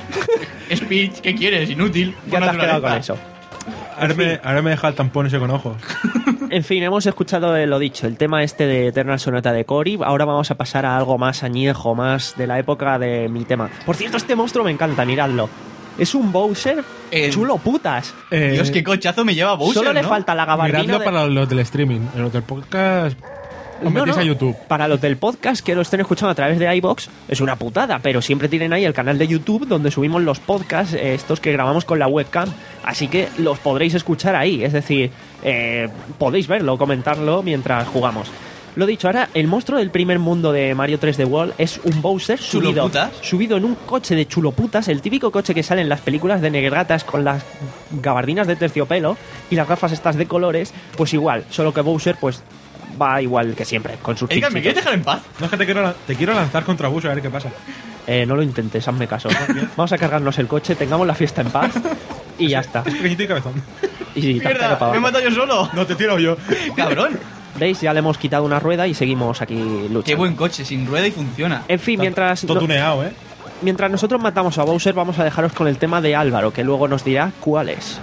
es Peach, ¿qué quieres? Inútil. Ya por te has quedado con naturaleza. eso. Ahora me, ahora me deja el tampón ese con ojos. En fin, hemos escuchado eh, lo dicho, el tema este de Eternal Sonata de Cory. Ahora vamos a pasar a algo más añejo, más de la época de mi tema. Por cierto, este monstruo me encanta, miradlo. Es un Bowser Eh, chulo putas. Eh, Dios, qué cochazo me lleva Bowser, Solo le ¿no? falta la gabardina Miradlo de- para los del streaming. En los del podcast os No, metéis no, a YouTube. Para los del podcast que lo estén escuchando a través de iVoox es una putada, pero siempre tienen ahí el canal de YouTube donde subimos los podcasts, eh, estos que grabamos con la webcam, así que los podréis escuchar ahí, es decir, eh, podéis verlo, comentarlo mientras jugamos. Lo dicho, ahora el monstruo del primer mundo de Mario tres D World es un Bowser subido, ¿Chuloputas? subido en un coche de chuloputas, el típico coche que sale en las películas de negratas con las gabardinas de terciopelo y las gafas estas de colores, pues igual, solo que Bowser pues va igual que siempre, con sus Edgar, ¿me chichitos. quieres dejar en paz? No, es que te quiero, te quiero lanzar contra Bus a ver qué pasa. Eh, no lo intentes, hazme caso. Vamos a cargarnos el coche, tengamos la fiesta en paz y ya está. Es pequeñito y cabezón. Y si te has caído Mierda, para me he abajo. matado yo solo. No, te tiro yo. Cabrón. ¿Veis? Ya le hemos quitado una rueda y seguimos aquí luchando. Qué buen coche, sin rueda y funciona. En fin, mientras, Todo tuneado, ¿eh? mientras nosotros matamos a Bowser, vamos a dejaros con el tema de Álvaro, que luego nos dirá cuál es.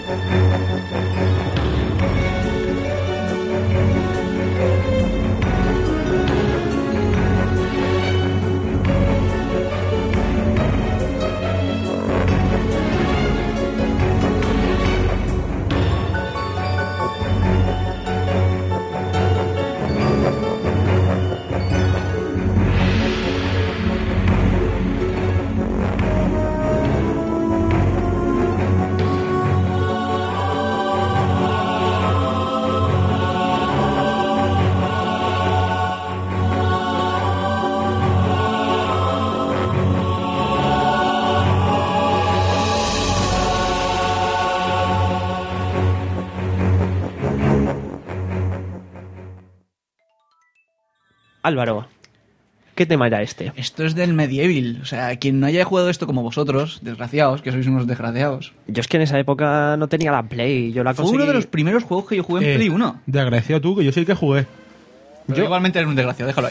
Álvaro, ¿qué tema era este? Esto es del Medieval. O sea, quien no haya jugado esto como vosotros, desgraciados, que sois unos desgraciados. Yo es que en esa época no tenía la Play, yo la Fue conseguí... uno de los primeros juegos que yo jugué en Eh, Play uno. Desgraciado tú, que yo soy el que jugué. Pero igualmente eres un desgraciado, déjalo ahí.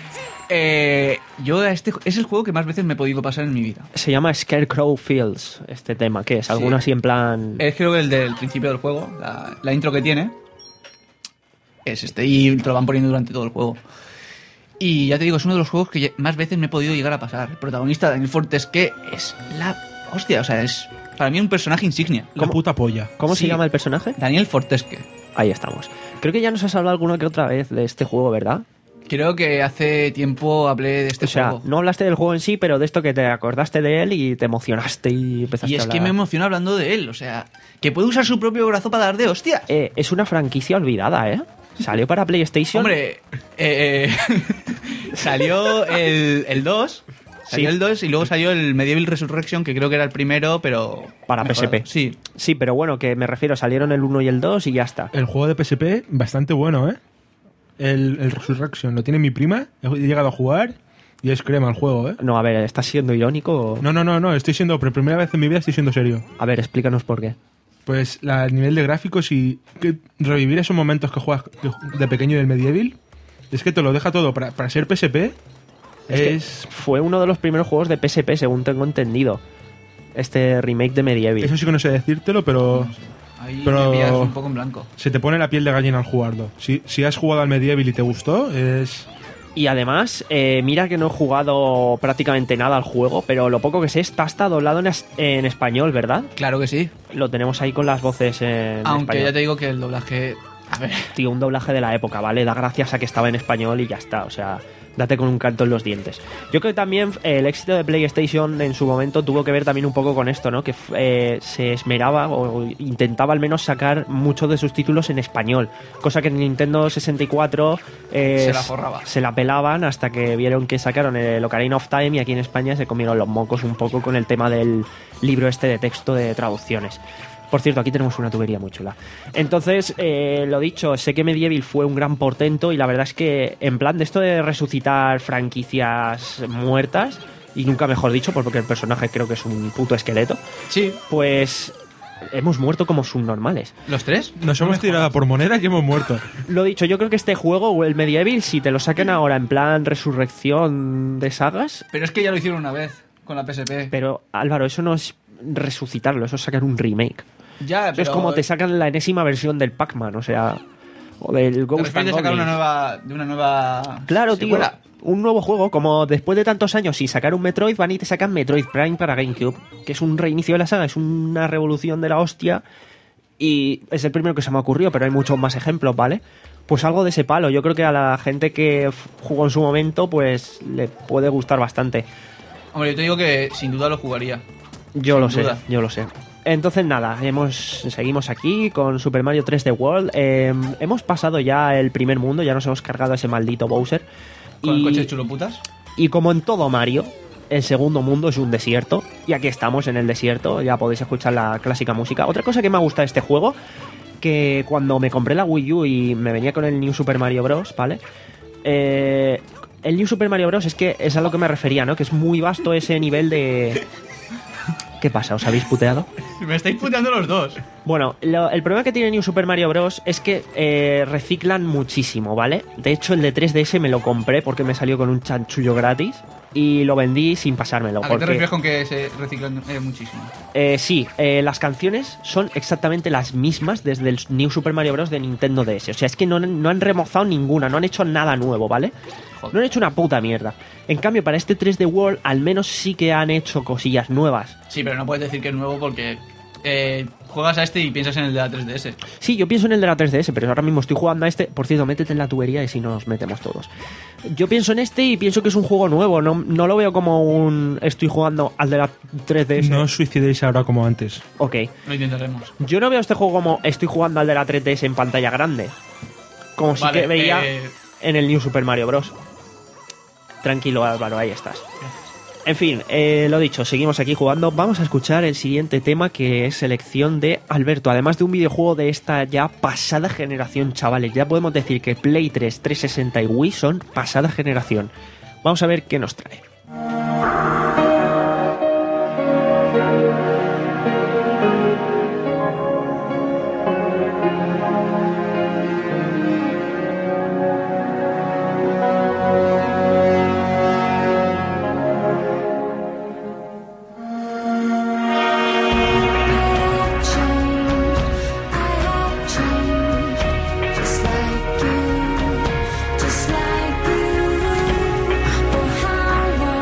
Eh, yo este es el juego que más veces me he podido pasar en mi vida. Se llama Scarecrow Fields, este tema, ¿qué es? ¿Alguno Sí. así en plan...? Es creo que el del principio del juego, la, la intro que tiene, es este, y te lo van poniendo durante todo el juego. Y ya te digo, es uno de los juegos que más veces me he podido llegar a pasar. El protagonista, Daniel Fortesque, es la hostia, o sea, es para mí un personaje insignia. La puta polla. ¿Cómo Sí. se llama el personaje? Daniel Fortesque. Ahí estamos. Creo que ya nos has hablado alguna que otra vez de este juego, ¿verdad? Creo que hace tiempo hablé de este O sea, juego. no hablaste del juego en sí, pero de esto que te acordaste de él y te emocionaste y empezaste Y a es hablar. que me emociona hablando de él, o sea, que puede usar su propio brazo para dar de hostias. Eh, es una franquicia olvidada, ¿eh? Salió para PlayStation. Hombre, eh, eh, salió el, el dos, salió Sí. el dos y luego salió el Medieval Resurrection, que creo que era el primero, pero... Para mejorado. P S P. Sí. Sí, pero bueno, que me refiero, salieron el uno y el dos y ya está. El juego de P S P, bastante bueno, ¿eh? El, el Resurrection, lo tiene mi prima, he llegado a jugar y es crema el juego, ¿eh? No, a ver, ¿estás siendo irónico? o- No, no, no, no, estoy siendo, por primera vez en mi vida estoy siendo serio. A ver, explícanos por qué. Pues la, el nivel de gráficos y que revivir esos momentos que juegas que- de pequeño del Medieval, es que te lo deja todo. Para, para ser P S P, Es que es... fue uno de los primeros juegos de P S P, según tengo entendido. Este remake de Medieval. Eso sí que no sé decírtelo, pero Ahí Pero- me pillas un poco en blanco. se te pone la piel de gallina al jugarlo. Si, si has jugado al Medieval y te gustó, es... Y además, eh, mira que no he jugado prácticamente nada al juego, pero lo poco que sé está hasta doblado en, es- en español, ¿verdad? Claro que sí. Lo tenemos ahí con las voces en Aunque español. ya te digo que el doblaje... A ver, Tío, un doblaje de la época, ¿vale? Da gracias a que estaba en español y ya está, o sea, date con un canto en los dientes. Yo creo que también eh, el éxito de PlayStation en su momento tuvo que ver también un poco con esto, ¿no? Que eh, se esmeraba o intentaba al menos sacar muchos de sus títulos en español, cosa que en Nintendo sesenta y cuatro eh, Se la forraba. se la pelaban hasta que vieron que sacaron el Ocarina of Time y aquí en España se comieron los mocos un poco con el tema del libro este de texto de traducciones. Por cierto, aquí tenemos una tubería muy chula. Entonces, eh, lo dicho, sé que Medieval fue un gran portento y la verdad es que en plan de esto de resucitar franquicias muertas, y nunca mejor dicho, porque el personaje creo que es un puto esqueleto, sí, pues hemos muerto como subnormales. ¿los tres? Nos hemos tirado por monedas y hemos muerto. Lo dicho, yo creo que este juego, o el Medieval, si te lo sacan ahora en plan resurrección de sagas, Pero es que ya lo hicieron una vez con la P S P. pero Álvaro, eso no es resucitarlo, eso es sacar un remake. Ya, Eso es como te sacan la enésima versión del Pac-Man, o sea, o del Te Ghost refieres and a sacar una Goblins. nueva, de una nueva... Claro, tío, secuela. un nuevo juego, como después de tantos años sin sacar un Metroid, van y te sacan Metroid Prime para GameCube, que es un reinicio de la saga, es una revolución de la hostia, y es el primero que se me ocurrió, pero hay muchos más ejemplos, ¿vale? Pues algo de ese palo, yo creo que a la gente que f- jugó en su momento, pues le puede gustar bastante. Hombre, yo te digo que sin duda lo jugaría. Yo Sin lo sé, duda. yo lo sé. Entonces nada, hemos seguimos aquí con Super Mario tres D World. Eh, hemos pasado ya el primer mundo, ya nos hemos cargado a ese maldito Bowser. Con y, coches chuloputas. y como en todo Mario, el segundo mundo es un desierto. Y aquí estamos en el desierto, ya podéis escuchar la clásica música. Otra cosa que me ha gustado de este juego, que cuando me compré la Wii U y me venía con el New Super Mario Bros., ¿vale? Eh, el New Super Mario Bros. Es que es a lo que me refería, ¿no? Que es muy vasto ese nivel de... ¿Qué pasa? ¿Os habéis puteado? Me estáis puteando los dos. Bueno, lo- el problema que tiene New Super Mario Bros. Es que eh, reciclan muchísimo, ¿vale? De hecho, el de tres D S me lo compré porque me salió con un chanchullo gratis. y lo vendí sin pasármelo. ¿A qué porque, te refieres con que se reciclan eh, muchísimo? eh, sí, eh, las canciones son exactamente las mismas desde el New Super Mario Bros. De Nintendo D S. O sea, es que no, no han remozado ninguna, no han hecho nada nuevo, ¿vale? Joder. No han hecho una puta mierda. En cambio, para este tres D World, al menos sí que han hecho cosillas nuevas. Sí, pero no puedes decir que es nuevo porque eh, juegas a este y piensas en el de la tres D S. Sí, yo pienso en el de la tres D S, pero ahora mismo estoy jugando a este. Por cierto, métete en la tubería y si no nos metemos todos. Yo pienso en este y pienso que es un juego nuevo. No, no lo veo como un... Estoy jugando al de la tres D S. No os suicidéis ahora como antes. Ok. Lo intentaremos. Yo no veo este juego como estoy jugando al de la tres D S en pantalla grande. Como Vale, si que veía eh, en el New Super Mario Bros. Tranquilo, Álvaro, ahí estás. En fin, eh, lo dicho, seguimos aquí jugando. Vamos a escuchar el siguiente tema, que es selección de Alberto. Además de un videojuego de esta ya pasada generación, chavales. Ya podemos decir que Play tres, trescientos sesenta y Wii son pasada generación. Vamos a ver qué nos trae. Just like you, for how long?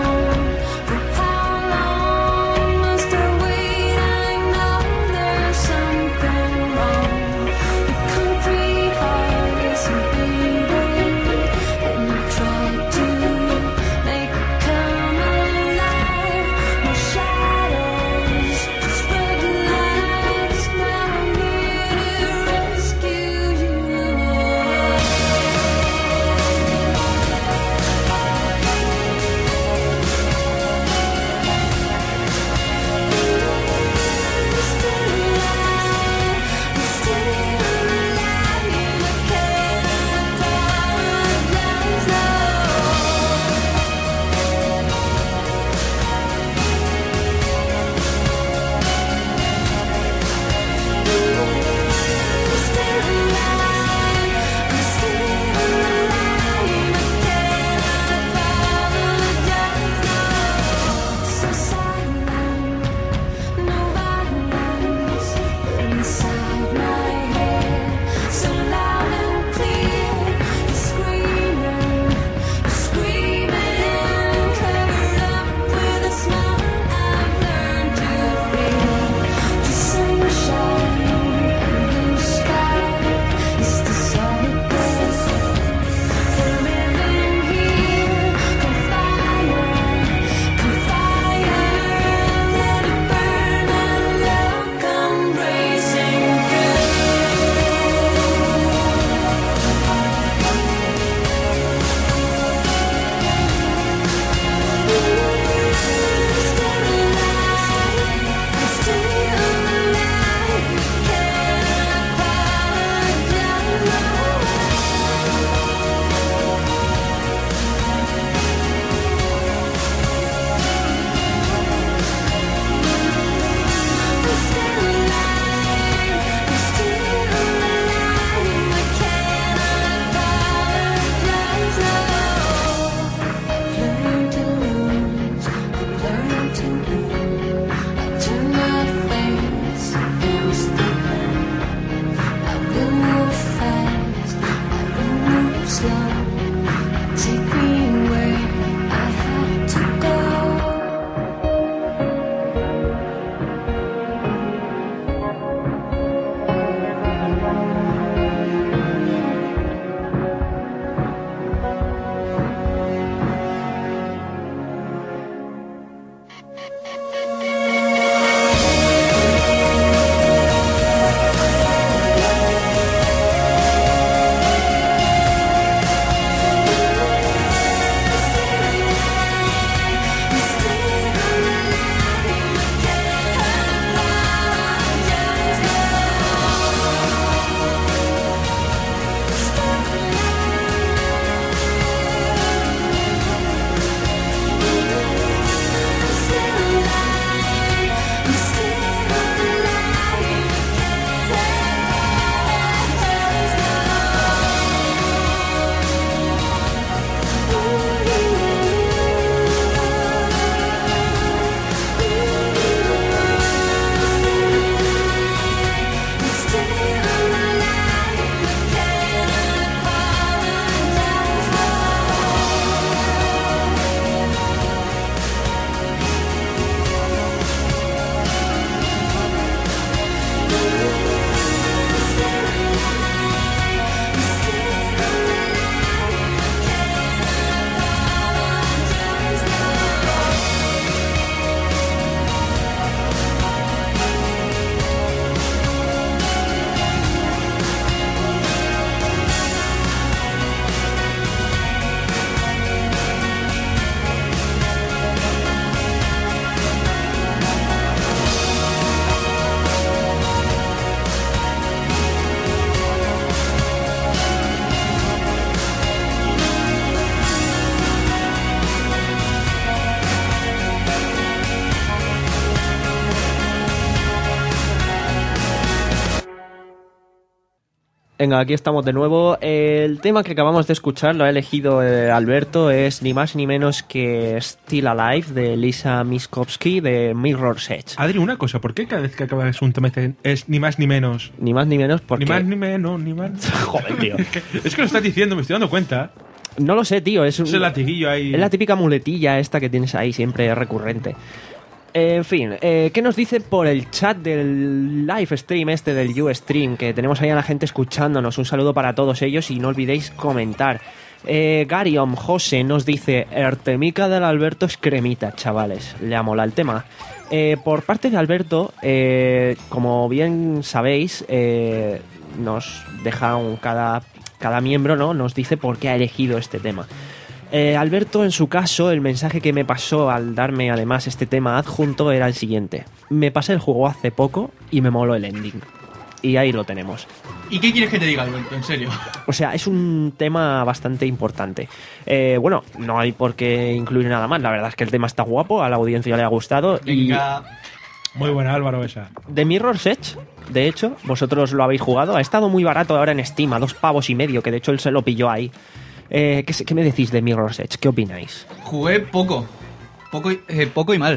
Venga, aquí estamos de nuevo. El tema que acabamos de escuchar lo ha elegido eh, Alberto, es ni más ni menos que Still Alive de Lisa Miskovsky de Mirror's Edge. Adri, una cosa, ¿por qué cada vez que acabas un tema es ni más ni menos? Ni más ni menos porque... Ni más ni menos, ni más... Joder, tío. Es que lo estás diciendo, me estoy dando cuenta. No lo sé, tío. Es, un... es el latiguillo ahí. Es la típica muletilla esta que tienes ahí, siempre recurrente. En fin, eh, ¿qué nos dice por el chat del live stream este del Ustream? Que tenemos ahí a la gente escuchándonos. Un saludo para todos ellos y no olvidéis comentar. Eh, Garion José nos dice: Artemica del Alberto es cremita, chavales. Le mola el tema. Eh, por parte de Alberto, eh, como bien sabéis, eh, nos deja un, cada, cada miembro, ¿no? Nos dice por qué ha elegido este tema. Eh, Alberto, en su caso, el mensaje que me pasó al darme además este tema adjunto era el siguiente: me pasé el juego hace poco y me moló el ending. Y ahí lo tenemos. ¿Y qué quieres que te diga, Alberto? En serio. O sea, es un tema bastante importante. Eh, bueno, no hay por qué incluir nada más. La verdad es que el tema está guapo, a la audiencia le ha gustado. Venga. Y muy buena, Álvaro, esa. The Mirror's Edge, de hecho, vosotros lo habéis jugado. Ha estado muy barato ahora en Steam, a dos pavos y medio, que de hecho él se lo pilló ahí. Eh, ¿qué, ¿Qué me decís de Mirror's Edge? ¿Qué opináis? Jugué poco. Poco y, eh, poco y mal.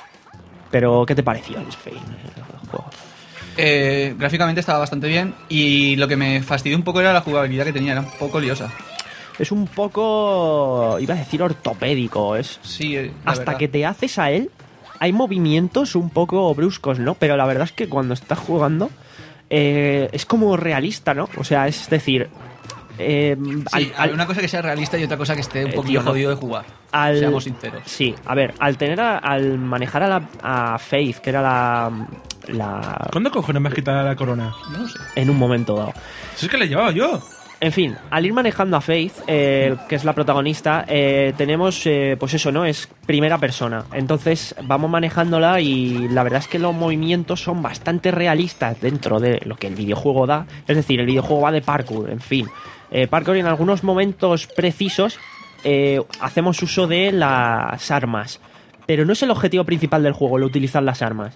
Pero, ¿qué te pareció el juego? Eh, gráficamente estaba bastante bien y lo que me fastidió un poco era la jugabilidad que tenía, era un poco liosa. Es un poco, iba a decir ortopédico, es sí, eh, hasta verdad. que te haces a él hay movimientos un poco bruscos, ¿no? Pero la verdad es que cuando estás jugando eh, es como realista, ¿no? O sea, es decir, eh, sí, al, al, una cosa que sea realista y otra cosa que esté un eh, poquillo tío, jodido de jugar. Al, seamos sinceros. Sí, a ver, al tener a, al manejar a, la, a Faith, que era la, la... ¿Cuándo cojones me has quitado la corona? No lo sé. En un momento dado. Si es que la llevaba yo. En fin, al ir manejando a Faith, eh, que es la protagonista, eh, tenemos, eh, pues eso, ¿no? Es primera persona. Entonces vamos manejándola y la verdad es que los movimientos son bastante realistas dentro de lo que el videojuego da. Es decir, el videojuego va de parkour, en fin. Eh, parkour en algunos momentos precisos eh, hacemos uso de las armas. Pero no es el objetivo principal del juego, el utilizar las armas.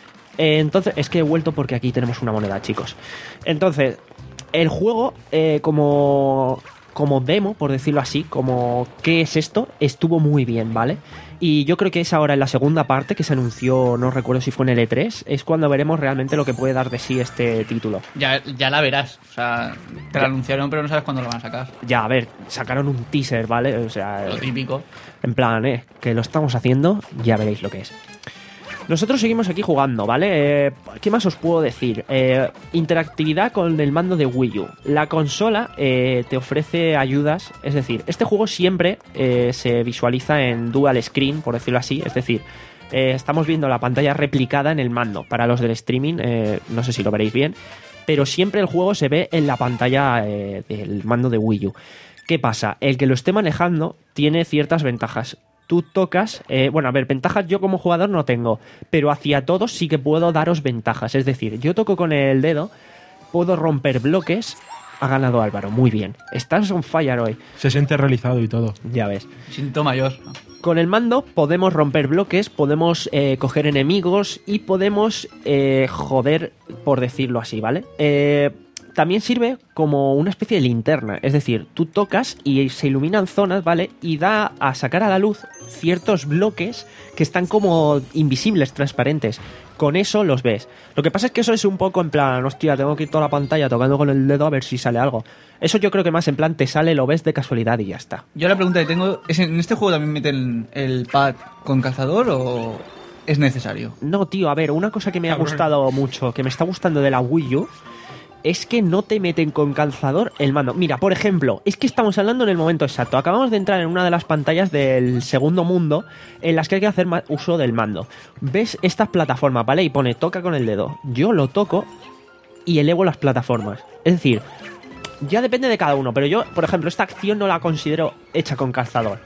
Eh, entonces, es que he vuelto porque aquí tenemos una moneda, chicos. Entonces... El juego, eh, como, como demo, por decirlo así, como ¿qué es esto? Estuvo muy bien, ¿vale? Y yo creo que es ahora en la segunda parte que se anunció, no recuerdo si fue en el E tres, es cuando veremos realmente lo que puede dar de sí este título. Ya, ya la verás, o sea, te la anunciaron pero no sabes cuándo lo van a sacar. Ya, a ver, sacaron un teaser, ¿vale? O sea, lo típico. En plan, eh, que lo estamos haciendo, ya veréis lo que es. Nosotros seguimos aquí jugando, ¿vale? Eh, ¿Qué más os puedo decir? Eh, interactividad con el mando de Wii U. La consola eh, te ofrece ayudas, es decir, este juego siempre eh, se visualiza en dual screen, por decirlo así, es decir, eh, estamos viendo la pantalla replicada en el mando. Para los del streaming, eh, no sé si lo veréis bien, pero siempre el juego se ve en la pantalla eh, del mando de Wii U. ¿Qué pasa? El que lo esté manejando tiene ciertas ventajas. Tú tocas, eh, bueno, a ver, ventajas yo como jugador no tengo, pero hacia todos sí que puedo daros ventajas. Es decir, yo toco con el dedo, puedo romper bloques. Ha ganado Álvaro, muy bien. Estás on fire hoy. Se siente realizado y todo. Ya ves. Siento mayor. Con el mando podemos romper bloques, podemos eh, coger enemigos y podemos eh, joder, por decirlo así, ¿vale? Eh... También sirve como una especie de linterna, es decir, tú tocas y se iluminan zonas, ¿vale? Y da a sacar a la luz ciertos bloques que están como invisibles, transparentes. Con eso los ves. Lo que pasa es que eso es un poco en plan, hostia, tengo que ir toda la pantalla tocando con el dedo a ver si sale algo. Eso yo creo que más en plan te sale, lo ves de casualidad y ya está. Yo la pregunta que tengo es, ¿en este juego también meten el pad con calzador o es necesario? No, tío, a ver, una cosa que me ha gustado mucho, que me está gustando de la Wii U, es que no te meten con calzador el mando. Mira, por ejemplo, es que estamos hablando en el momento exacto. Acabamos de entrar en una de las pantallas del segundo mundo en las que hay que hacer uso del mando. ¿Ves estas plataformas, vale? Y pone toca con el dedo. Yo lo toco y elevo las plataformas. Es decir, ya depende de cada uno, pero yo, por ejemplo, esta acción no la considero hecha con calzador.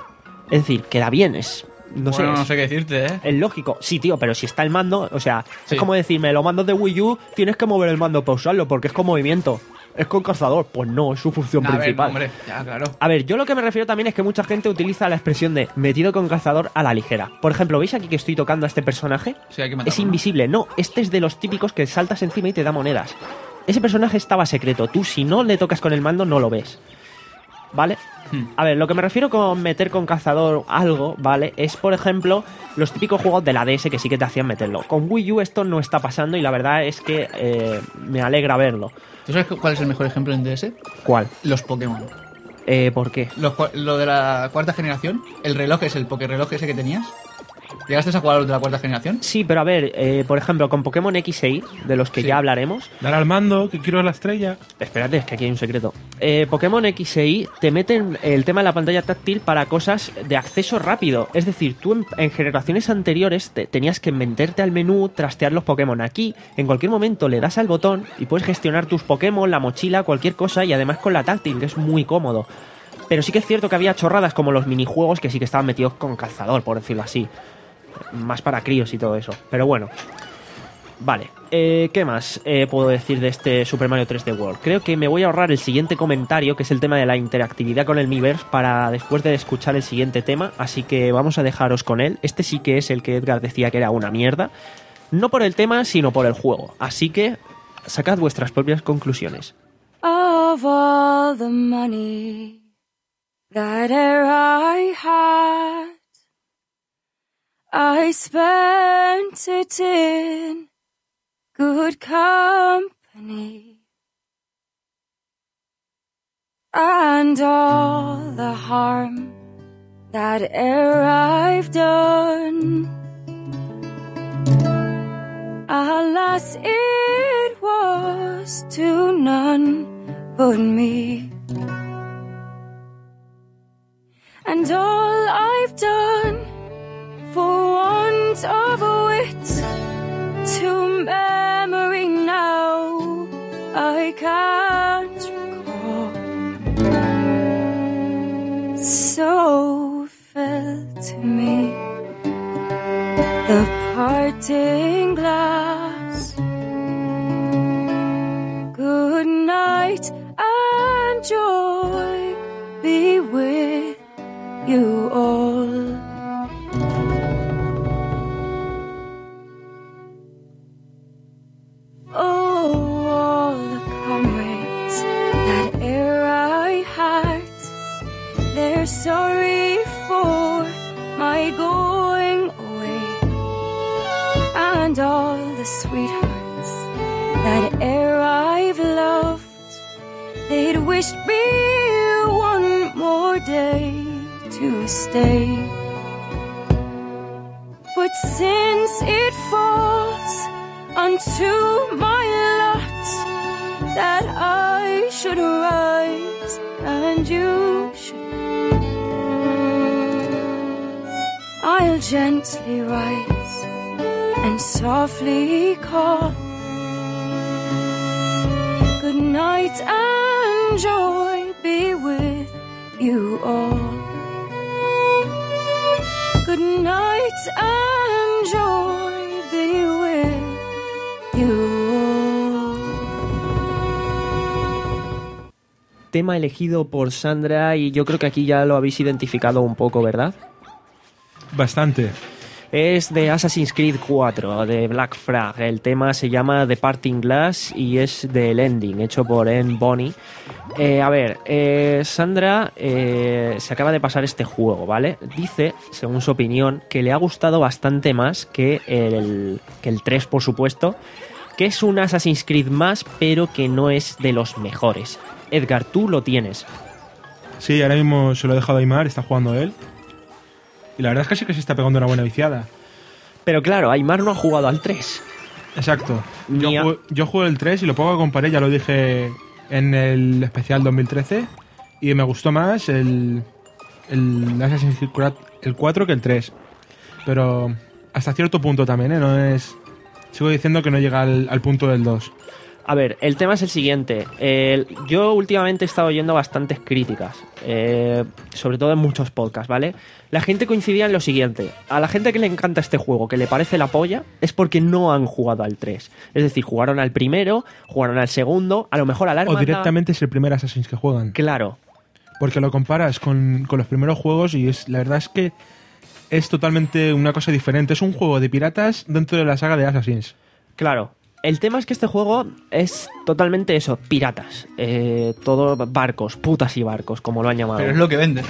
Es decir, queda bien, es... No bueno, sé, no sé qué decirte, ¿eh? Es lógico. Sí, tío, pero si está el mando, o sea, sí. Es como decirme, los mandos de Wii U tienes que mover el mando para usarlo porque es con movimiento. Es con calzador. Pues no, es su función a principal. Ver, hombre, ya, claro. A ver, yo lo que me refiero también es que mucha gente utiliza la expresión de metido con calzador a la ligera. Por ejemplo, ¿veis aquí que estoy tocando a este personaje? Sí, hay que matarlo, es invisible. No, este es de los típicos que saltas encima y te da monedas. ese personaje estaba secreto. Tú, si no le tocas con el mando, no lo ves. ¿Vale? A ver, lo que me refiero con meter con cazador algo, ¿vale? Es, por ejemplo, los típicos juegos de la D S que sí que te hacían meterlo. Con Wii U esto no está pasando y la verdad es que eh, me alegra verlo. ¿Tú sabes cuál es el mejor ejemplo en D S? ¿Cuál? Los Pokémon. Eh, ¿Por qué? Los cua- lo de la cuarta generación, el reloj es el Pokéreloj ese que tenías. ¿Llegaste a jugar a los de la cuarta generación? Sí, pero a ver, eh, por ejemplo, con Pokémon X e Y, de los que Sí. ya hablaremos. Dale al mando, que quiero la estrella. Espérate, es que aquí hay un secreto. Eh, Pokémon X e Y te meten el tema de la pantalla táctil para cosas de acceso rápido. Es decir, tú en, en generaciones anteriores te, tenías que meterte al menú, trastear los Pokémon. Aquí, en cualquier momento, le das al botón y puedes gestionar tus Pokémon, la mochila, cualquier cosa, y además con la táctil, que es muy cómodo. Pero sí que es cierto que había chorradas como los minijuegos que sí que estaban metidos con calzador, por decirlo así. Más para críos y todo eso. Pero bueno. Vale. Eh, ¿Qué más eh, puedo decir de este Super Mario tres D World? Creo que me voy a ahorrar el siguiente comentario, que es el tema de la interactividad con el Miiverse, para después de escuchar el siguiente tema. Así que vamos a dejaros con él. Este sí que es el que Edgar decía que era una mierda. No por el tema, sino por el juego. Así que sacad vuestras propias conclusiones. Of all the money that e'er I had, I spent it in good company, and all the harm that e'er I've done, alas, it was to none but me. And all I've done for want of wit, to memory now I can't recall. So fell to me the parting glass. Good night and joy be with you all. Oh, all the comrades that e'er I had, they're sorry for my going away, and all the sweethearts that e'er I've loved, they'd wish me one more day to stay. But since it falls unto my lot that I should rise and you should, I'll gently rise and softly call. Good night and joy be with you all. Good night and joy be with you all. Tema elegido por Sandra y yo creo que aquí ya lo habéis identificado un poco, ¿verdad? Bastante. Es de Assassin's Creed cuatro, de Black Flag. El tema se llama The Parting Glass y es del ending, hecho por Anne Bonny. Eh, a ver, eh, Sandra eh, se acaba de pasar este juego, ¿vale? Dice, según su opinión, que le ha gustado bastante más que el, que el tres, por supuesto, que es un Assassin's Creed más, pero que no es de los mejores. Edgar, tú lo tienes. Sí, ahora mismo se lo he dejado a Aymar, está jugando él. Y la verdad es que sí que se está pegando una buena viciada. Pero claro, Aymar no ha jugado al tres. Exacto. Yo, Ni a- jugué, yo jugué el tres y lo poco que comparé, ya lo dije en el especial dos mil trece, y me gustó más el, el Assassin's Creed el cuatro que el tres. Pero hasta cierto punto también, ¿eh? No es... Sigo diciendo que no llega al, al punto del dos. A ver, el tema es el siguiente. El- yo últimamente he estado oyendo bastantes críticas, eh, sobre todo en muchos podcasts, ¿vale? La gente coincidía en lo siguiente. A la gente que le encanta este juego, que le parece la polla, es porque no han jugado al tres. Es decir, jugaron al primero, jugaron al segundo, a lo mejor al O Armada. directamente es el primer Assassin's que juegan. Claro. Porque lo comparas con, con los primeros juegos y es la verdad es que es totalmente una cosa diferente. Es un juego de piratas dentro de la saga de Assassins. Claro. El tema es que este juego es totalmente eso, piratas. Eh, todo barcos, putas y barcos, como lo han llamado. Pero es lo que vende.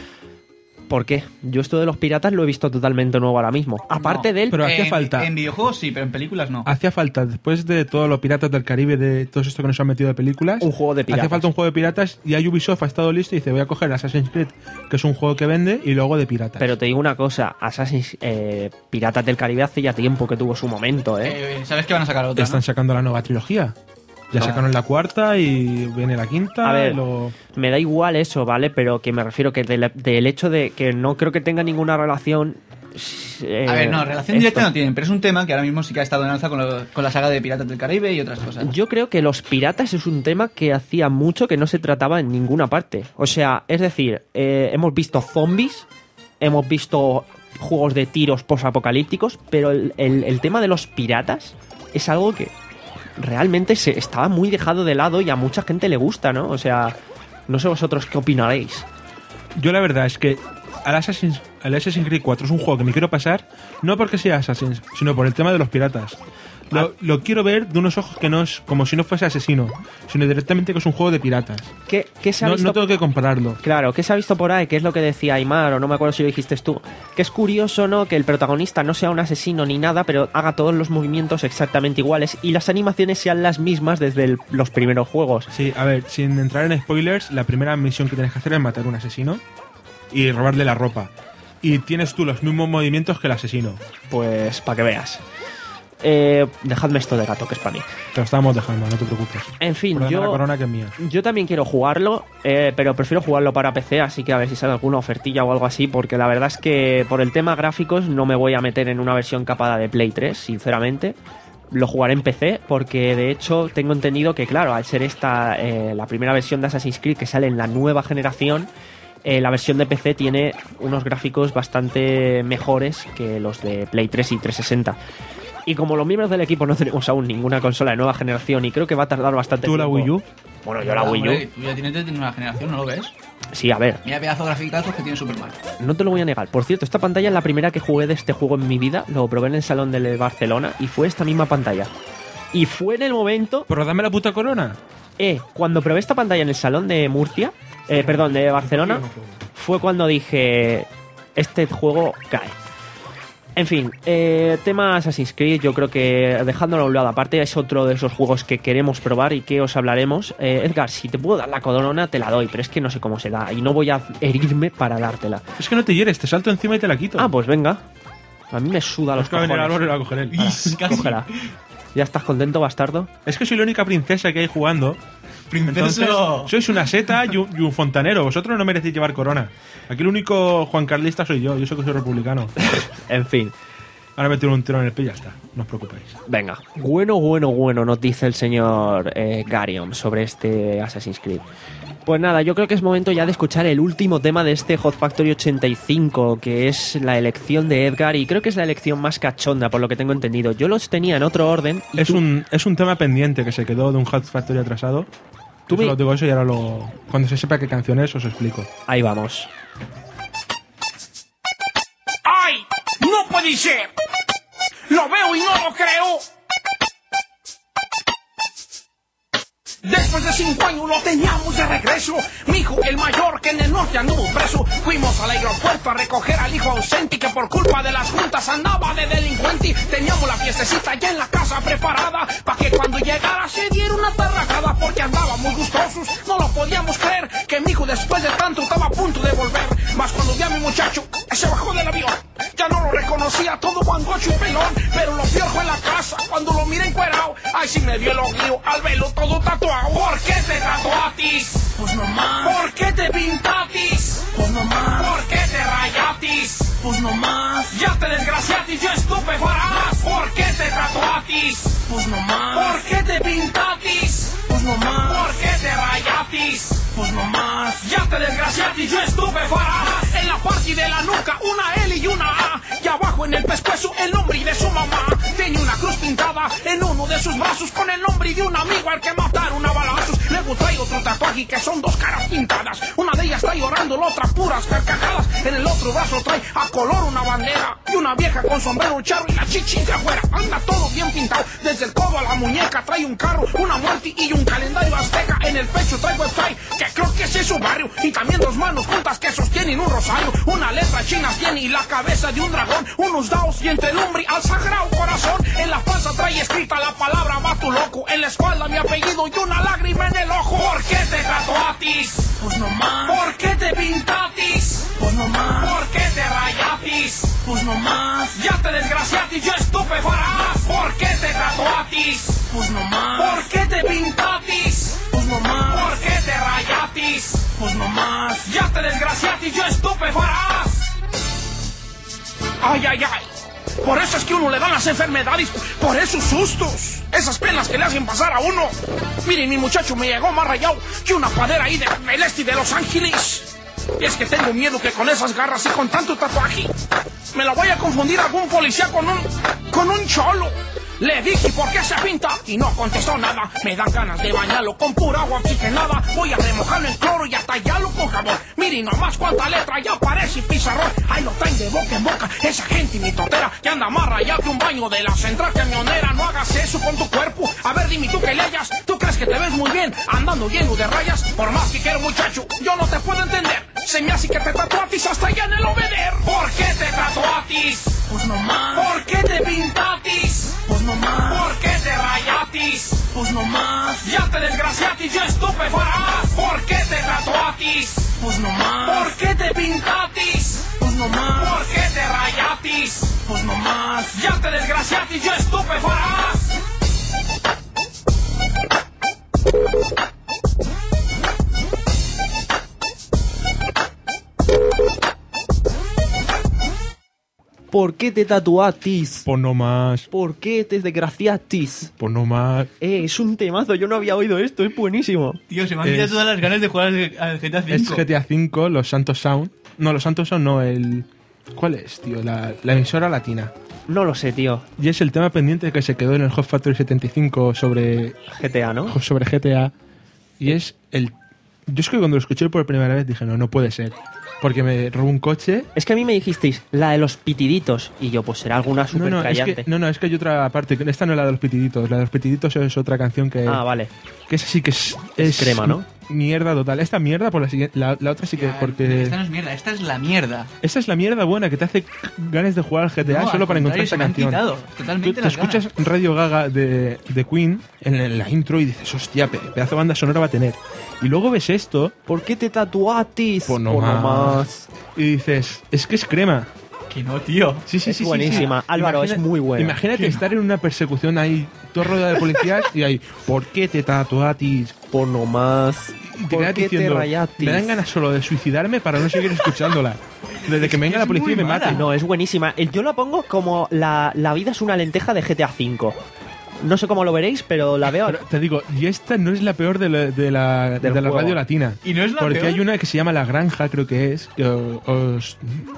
¿Por qué? Yo esto de los piratas lo he visto totalmente nuevo ahora mismo. Aparte No, del... Pero hacía en, falta. En videojuegos sí, pero en películas no. Hacía falta, después de todos los piratas del Caribe, de todo esto que nos han metido de películas, Un juego de piratas. hacía falta un juego de piratas y ya Ubisoft ha estado listo y dice, voy a coger Assassin's Creed, que es un juego que vende, y luego de piratas. Pero te digo una cosa, Assassin's eh, Piratas del Caribe hace ya tiempo que tuvo su momento, ¿eh? Eh, ¿Sabes que van a sacar Ya otra? están ¿no? sacando la nueva trilogía. Ya No. sacaron la cuarta y viene la quinta. A ver, y luego- me da igual eso, ¿vale? Pero que me refiero que del, del hecho de que no creo que tenga ninguna relación... eh, A ver, no, relación esto. directa no tienen, pero es un tema que ahora mismo sí que ha estado en alza con, lo- con la saga de Piratas del Caribe y otras cosas. Yo creo que los piratas es un tema que hacía mucho que no se trataba en ninguna parte. O sea, es decir, eh, hemos visto zombies, hemos visto juegos de tiros posapocalípticos, pero el, el- el tema de los piratas es algo que realmente se estaba muy dejado de lado y a mucha gente le gusta, ¿no? O sea, no sé vosotros qué opinaréis. Yo la verdad es que al Assassin's, al Assassin's Creed cuatro es un juego que me quiero pasar, no porque sea Assassin's, sino por el tema de los piratas. Lo, lo quiero ver de unos ojos que no es como si no fuese asesino, sino directamente que es un juego de piratas. ¿Qué, qué se ha No, visto? no tengo que compararlo. Claro, ¿qué se ha visto por ahí? ¿Qué es lo que decía Aymar? O no me acuerdo si lo dijiste tú. Que es curioso, ¿no? Que el protagonista no sea un asesino ni nada, pero haga todos los movimientos exactamente iguales y las animaciones sean las mismas desde el- los primeros juegos. Sí, a ver, sin entrar en spoilers, la primera misión que tienes que hacer es matar a un asesino y robarle la ropa. Y tienes tú los mismos movimientos que el asesino. Pues para que veas. Eh, dejadme esto de gato, que es para mí. Te lo estábamos dejando, no te preocupes. En fin, Por yo... la corona que es mía. Yo también quiero jugarlo, eh, pero prefiero jugarlo para P C, así que a ver si sale alguna ofertilla o algo así, porque la verdad es que por el tema gráficos no me voy a meter en una versión capada de Play tres, sinceramente. Lo jugaré en P C, porque de hecho tengo entendido que, claro, al ser esta eh, la primera versión de Assassin's Creed que sale en la nueva generación, eh, la versión de P C tiene unos gráficos bastante mejores que los de Play tres y trescientos sesenta. Y como los miembros del equipo no tenemos aún ninguna consola de nueva generación y creo que va a tardar bastante ¿Tú la tiempo... Wii U? Bueno, yo la Wii U. Hombre, tú ya tienes de nueva generación, ¿no lo ves? Sí, a ver, Mira pedazo de graficazos que tiene Superman. no te lo voy a negar. Por cierto, esta pantalla es la primera que jugué de este juego en mi vida. Lo probé en el salón de Barcelona y fue esta misma pantalla. Y fue en el momento, Pero dame la puta corona. eh, cuando probé esta pantalla en el salón de Murcia, eh, perdón, de Barcelona, fue cuando dije, este juego cae. En fin, eh, tema Assassin's Creed, yo creo que dejándolo a un lado aparte, es otro de esos juegos que queremos probar y que os hablaremos. Eh, Edgar, si te puedo dar la corona, te la doy, pero es que no sé cómo se da y no voy a herirme para dártela. Es que no te hieres, te salto encima y te la quito. Ah, pues venga. A mí me suda los es que va a venir cojones. Álvaro y la va a coger él. Casi. Cógela. ¿Ya estás contento, bastardo? Es que soy la única princesa que hay jugando. Entonces, sois una seta y un, y un fontanero. Vosotros no merecéis llevar corona. Aquí el único Juan Carlista soy yo. Yo soy que soy republicano. En fin. Ahora me tiro un tiro en el pie y ya está. No os preocupéis. Venga. Bueno, bueno, bueno, nos dice el señor eh, Garion sobre este Assassin's Creed. Pues nada, yo creo que es momento ya de escuchar el último tema de este Hot Factory ochenta y cinco, que es la elección de Edgar, y creo que es la elección más cachonda, por lo que tengo entendido. Yo los tenía en otro orden. Y Es tú- un, es un tema pendiente que se quedó de un Hot Factory atrasado. Tú Yo me- solo digo eso y ahora lo... Cuando se sepa qué canción es, os explico. Ahí vamos. ¡Ay! ¡No puede ser! ¡Lo veo y no lo creo! Después de cinco años lo teníamos de regreso. Mi hijo, el mayor, que en el norte anduvo preso. Fuimos al aeropuerto a recoger al hijo ausente, que por culpa de las juntas andaba de delincuente. Teníamos la fiestecita ya en la casa preparada, para que cuando llegara se diera una tarragada, porque andábamos gustosos. No lo podíamos creer, que mi hijo después de tanto estaba a punto de volver. Mas cuando vi a mi muchacho, se bajó del avión. Ya no lo reconocía, todo guangocho y pelón. Pero lo peor fue en la casa, cuando lo miré encuerao. Ay, si me dio el oguío, al velo todo tatuado. ¿Por qué te tatuatis? Pues no más. ¿Por qué te pintatis? Pues no más. ¿Por qué te rayatis? Pues no más. Ya te desgraciatis, yo estupefarás. ¿Por qué te tatuatis? Pues no más. ¿Por qué te pintatis? Pues no más. ¿Por qué te rayatis? Pues no más. Ya te desgraciatis, yo estupefarás. En la parte de la nuca, una L y una A. Y abajo en el pescuezo, el nombre de su mamá. Tenía una cruz pintada en uno de sus brazos, con el nombre de un amigo al que mataron a balazos. Luego trae otro tatuaje que son dos caras pintadas. Una de ellas está llorando, la otra puras carcajadas. En el otro brazo trae a color una bandera. y una vieja con sombrero charro y la chichi de afuera. Anda todo bien pintado, desde el codo a la muñeca trae un carro, una muerte y un calendario azteca. En el pecho trae website, que creo que ese es su barrio, y también dos manos juntas que sostienen un rosario. Una letra china tiene y la cabeza de un dragón, unos dados y entre lumbre al sagrado corazón. En la panza trae escrita la palabra vato loco, en la espalda mi apellido y una lágrima en el ojo. ¿Por qué te tatuatis? Pues no más. ¿Por qué te pintatis? Pues no más. ¿Por qué te rayatis? Pues no más. Ya te desgraciatis, yo estupefarás. ¿Por qué te tatuatis? Pues no más. ¿Por qué te pintatis? Pues no más. ¿Por qué te rayatis? Pues no más. Ya te desgraciatis, yo estupefarás. Ay, ay, ay. Por eso es que uno le dan las enfermedades, por esos sustos, esas penas que le hacen pasar a uno. Miren, mi muchacho me llegó más rayado que una padera ahí de, del este de Los Ángeles. Y es que tengo miedo que con esas garras y con tanto tatuaje me la vaya a confundir algún policía con un, con un cholo. Le dije por qué se pinta y no contestó nada. Me dan ganas de bañarlo con pura agua oxigenada. Voy a remojarlo en cloro y a tallarlo con jabón. Miren nomás cuánta letra ya parece pizarrón. Ahí lo traen de boca en boca esa gente mitotera que anda más rayado que un baño de la central camionera. No hagas eso con tu cuerpo. A ver, dime tú que le hayas. ¿Tú crees que te ves muy bien andando lleno de rayas? Por más que quiero, muchacho, yo no te puedo entender. Se me hace que te tatuatis hasta allá en el obeder. ¿Por qué te tatuatis? Pues no más. ¿Por qué te pintatis? Pues no más. ¿Por qué te rayatis? Pues no más. Ya te desgraciatis, yo estupefarás. ¿Por qué te tatuatis? Pues no más. ¿Por qué te pintatis? Pues no más. ¿Por qué te rayatis? Pues no más. Ya te desgraciatis, yo estupefarás. ¿Por qué te tatuatis? Pues no más. ¿Por qué te desgraciatis? Pues no más. Eh, es un temazo, yo no había oído esto, es buenísimo. Tío, se me han Es- quitado todas las ganas de jugar al al G T A cinco. Es G T A cinco, los Santos Sound. No, los Santos Sound no, el... ¿Cuál es, tío? La, la emisora latina. No lo sé, tío. Y es el tema pendiente que se quedó en el Hot Factory setenta y cinco sobre, G T A, ¿no? sobre G T A. Y es el... Yo es que cuando lo escuché por primera vez dije, no, no puede ser. Porque me robó un coche. Es que a mí me dijisteis la de los pitiditos. Y yo, pues será alguna No, súper no, es callante. que, no, no, es que hay otra parte. Esta no es la de los pitiditos. La de los pitiditos es otra canción que... Ah, vale. Que esa sí que es... Es crema, ¿no? Mierda total. Esta mierda por la siguiente... La, la otra sí que... Ya, porque... Esta no es mierda, esta es la mierda. Esta es la mierda buena que te hace ganas de jugar al G T A No, solo al para encontrar contrario, esa se me han canción. quitado Tú totalmente te las escuchas ganas. Radio Gaga de, de Queen en la intro y dices, hostia, pe- pedazo de banda sonora va a tener. Y luego ves esto ¿Por qué te tatuatis? Pues no Pues más. y dices, es que es crema. Que no, tío. Sí, sí, Es sí, sí, buenísima. sí. Álvaro, es muy buena. Imagínate estar en una persecución ahí, todo rodeado de policías y ahí, ¿por qué te tatuatis? Por no más. Y te ¿Por quedas qué te diciendo, rayatis? me dan ganas solo de suicidarme para no seguir escuchándola. Desde que me venga la policía y me mate. No, es buenísima. El- Yo la pongo como la, la vida es una lenteja de G T A cinco. No sé cómo lo veréis, pero la veo... Pero te digo, y esta no es la peor de la, de la, Del de la juego. radio latina. ¿Y no es la Porque peor? hay una que se llama La Granja, creo que es. Que os,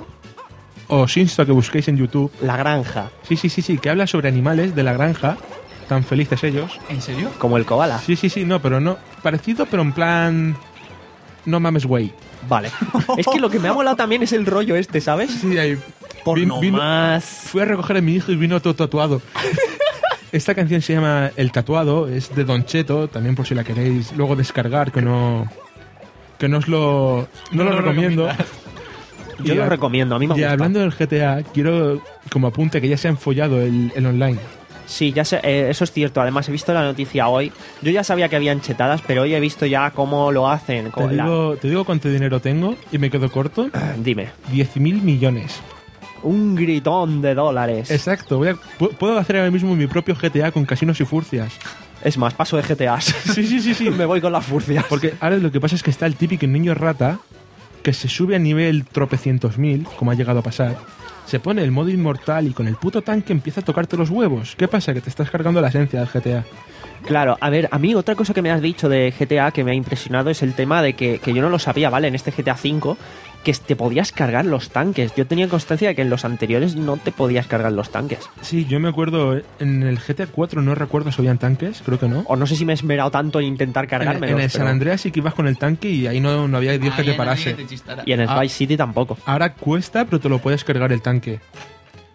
os insto a que busquéis en YouTube. La granja, Sí, sí, sí, sí, que habla sobre animales de la granja. Tan felices ellos. ¿En serio? como el koala. Sí, sí, sí, no, pero no. Parecido, pero en plan. No mames, güey. Vale. Es que lo que me ha molado también es el rollo este, ¿sabes? Sí, ahí. Por vin- no vino- más. Fui a recoger a mi hijo y vino todo tatuado. Esta canción se llama El Tatuado, es de Don Cheto, también por si la queréis luego descargar, que no. Que no os lo. No, lo lo recomiendo. Yo Y lo a- recomiendo, a mí me Y gusta. hablando del G T A, quiero como apunte que ya se han follado el, el online. Sí, ya sé, eh, eso es cierto. Además, he visto la noticia hoy. Yo ya sabía que habían chetadas, pero hoy he visto ya cómo lo hacen. Te Con la- digo, te digo cuánto dinero tengo y me quedo corto. Dime. diez mil millones. Un gritón de dólares. Exacto. Voy a- pu- puedo hacer ahora mismo mi propio G T A con casinos y furcias. Es más, paso de G T As. Sí, sí, sí, sí. Me voy con las furcias. Porque ahora lo que pasa es que está el típico niño rata que se sube a nivel tropecientos mil, como ha llegado a pasar, se pone el modo inmortal y con el puto tanque empieza a tocarte los huevos. ¿Qué pasa? Que te estás cargando la esencia del G T A. Claro, a ver, a mí otra cosa que me has dicho de G T A que me ha impresionado es el tema de que, que yo no lo sabía, ¿vale? En este G T A cinco, que te podías cargar los tanques. Yo tenía constancia de que en los anteriores no te podías cargar los tanques. Sí, yo me acuerdo, en el G T A cuatro no recuerdo si habían tanques, creo que no. O no sé si me he esmerado tanto en intentar En, cargármelos. en el pero- San Andreas sí que ibas con el tanque y ahí no, no había Dios que Ahí te no parase. había que te chistara. Y en el Ah. Vice City tampoco. Ahora cuesta, pero te lo puedes cargar el tanque.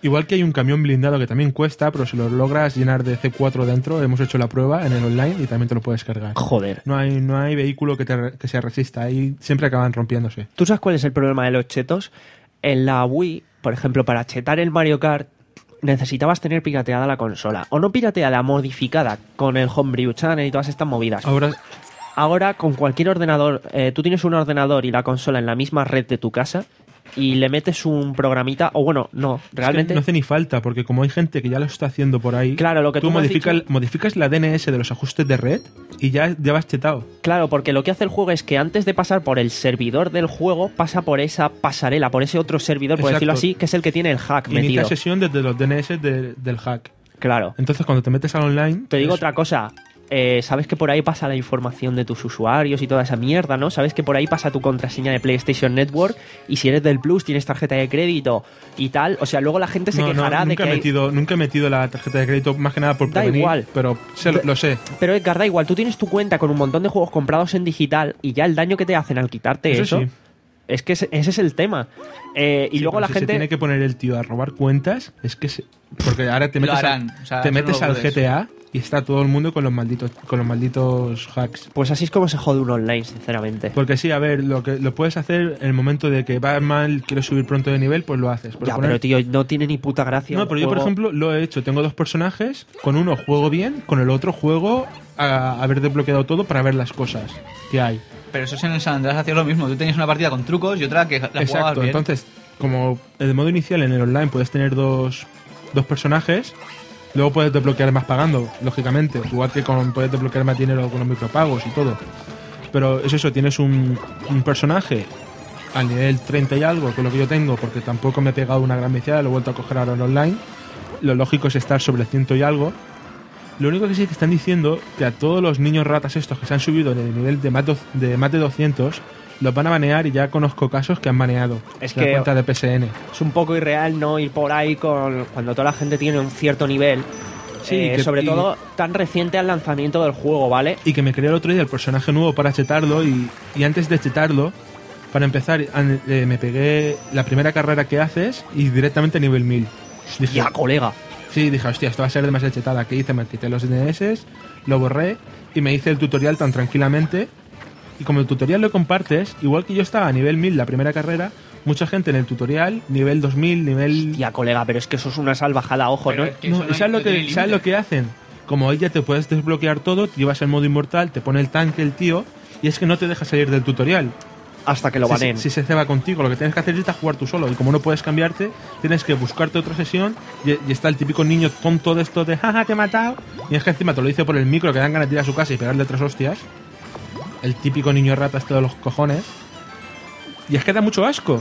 Igual que hay un camión blindado que también cuesta, pero si lo logras llenar de C cuatro dentro, hemos hecho la prueba en el online y también te lo puedes cargar. Joder. No hay, no hay vehículo que, te, re- que se resista, ahí siempre acaban rompiéndose. ¿Tú sabes cuál es el problema de los chetos? En la Wii, por ejemplo, para chetar el Mario Kart, necesitabas tener pirateada la consola. O no pirateada, modificada, con el Homebrew Channel y todas estas movidas. Ahora, Ahora, con cualquier ordenador, eh, tú tienes un ordenador y la consola en la misma red de tu casa y le metes un programita, o bueno, no, realmente... es que no hace ni falta, porque como hay gente que ya lo está haciendo por ahí, Claro, lo que tú me has modifica- dicho- modificas la D N S de los ajustes de red y ya, ya vas chetado. Claro, porque lo que hace el juego es que antes de pasar por el servidor del juego, pasa por esa pasarela, por ese otro servidor, por Exacto. decirlo así, que es el que tiene el hack Inicia metido. sesión desde los D N S de- del hack. Claro. Entonces cuando te metes al online... Te digo es- otra cosa. Eh, sabes que por ahí pasa la información de tus usuarios y toda esa mierda, ¿no? Sabes que por ahí pasa tu contraseña de PlayStation Network y si eres del Plus tienes tarjeta de crédito y tal. O sea, luego la gente se No, no, quejará de nunca, que he hay- metido, nunca he metido la tarjeta de crédito, más que nada por Da prevenir, igual. pero sé- lo, lo sé. Pero Edgar, da igual, tú tienes tu cuenta con un montón de juegos comprados en digital y ya el daño que te hacen al quitarte Eso eso, sí. es que ese, ese es el tema. Eh, y Sí, luego pero la si gente... se tiene que poner el tío a robar cuentas, es que se- porque ahora te Lo metes, harán, al, o sea, te eso metes no lo al puedes. G T A y está todo el mundo con los malditos con los malditos hacks. Pues así es como se jode un online, sinceramente. Porque sí, a ver, lo que lo puedes hacer en el momento de que va mal, quieres subir pronto de nivel, pues lo haces. Pero Ya, poner- pero tío, no tiene ni puta gracia. no, un pero yo por juego- ejemplo lo he hecho. Tengo dos personajes, con uno juego bien, con el otro juego a haber desbloqueado todo para ver las cosas que hay. Pero eso es en el San Andreas hacía lo mismo. Tú tenías una partida con trucos y otra que la jugabas Exacto, bien. entonces, como el modo inicial en el online puedes tener dos, dos personajes, luego puedes desbloquear más pagando, lógicamente. Igual que con, puedes desbloquear más dinero con los micropagos y todo. Pero es eso, tienes un, un personaje al nivel treinta y algo, que es lo que yo tengo, porque tampoco me he pegado una gran viciada, lo he vuelto a coger ahora en online. Lo lógico es estar sobre ciento y algo. Lo único que sí que están diciendo que a todos los niños ratas estos que se han subido en el nivel de más, do- de, más de doscientos los van a banear y ya conozco casos que han baneado Es la que- cuenta de P S N. Es un poco irreal no ir por ahí con cuando toda la gente tiene un cierto nivel. Sí, eh, que- sobre y- todo tan reciente al lanzamiento del juego, ¿vale? Y que me creé el otro día el personaje nuevo para chetarlo y, y antes de chetarlo, para empezar, an- eh, me pegué la primera carrera que haces y directamente a nivel mil. Dije, Ya, colega. sí, dije, hostia, esto va a ser demasiado chetada. ¿Qué hice? Me quité los D N S, lo borré y me hice el tutorial tan tranquilamente. Y como el tutorial lo compartes, igual que yo estaba a nivel mil la primera carrera, mucha gente en el tutorial, nivel dos mil, nivel... Ya, colega, pero es que eso es una salvajada, ojo, Pero ¿no? es que No, eso ¿y ¿sabes, no lo tiene que, ¿sabes lo límite. que hacen? Como ahí ya te puedes desbloquear todo, te llevas el modo inmortal, te pone el tanque el tío, y es que no te deja salir del tutorial. Hasta que lo Si, baneen. si se ceba contigo, lo que tienes que hacer es jugar tú solo. Y como no puedes cambiarte, tienes que buscarte otra sesión. Y, y está el típico niño tonto de esto de jaja, te he matado. Y es que encima te lo dice por el micro, que dan ganas de ir a su casa y pegarle tres hostias. El típico niño rata este de los cojones. Y es que da mucho asco.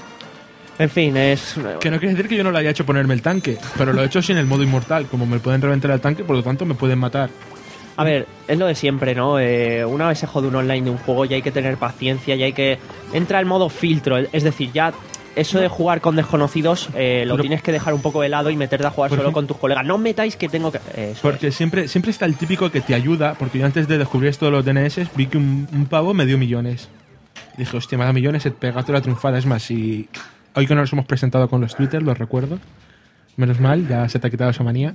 En fin, es... Que no quiere decir que yo no lo haya hecho ponerme el tanque, pero lo he hecho sin el modo inmortal. Como me pueden reventar el tanque, por lo tanto me pueden matar. A ver, es lo de siempre, ¿no? Eh, una vez se jode un online de un juego ya hay que tener paciencia, ya hay que... Entra el modo filtro, es decir, ya eso de jugar con desconocidos eh, lo Pero- tienes que dejar un poco de lado y meterte a jugar Por solo ejemplo- con tus colegas. No metáis que tengo que... Eso Porque es. siempre, siempre está el típico que te ayuda, porque yo antes de descubrir esto de los D N S vi que un, un pavo me dio millones. Dije, hostia, me da millones, he pegado la triunfada. Es más, si hoy que no nos hemos presentado con los Twitter, los recuerdo. Menos mal, ya se te ha quitado esa manía.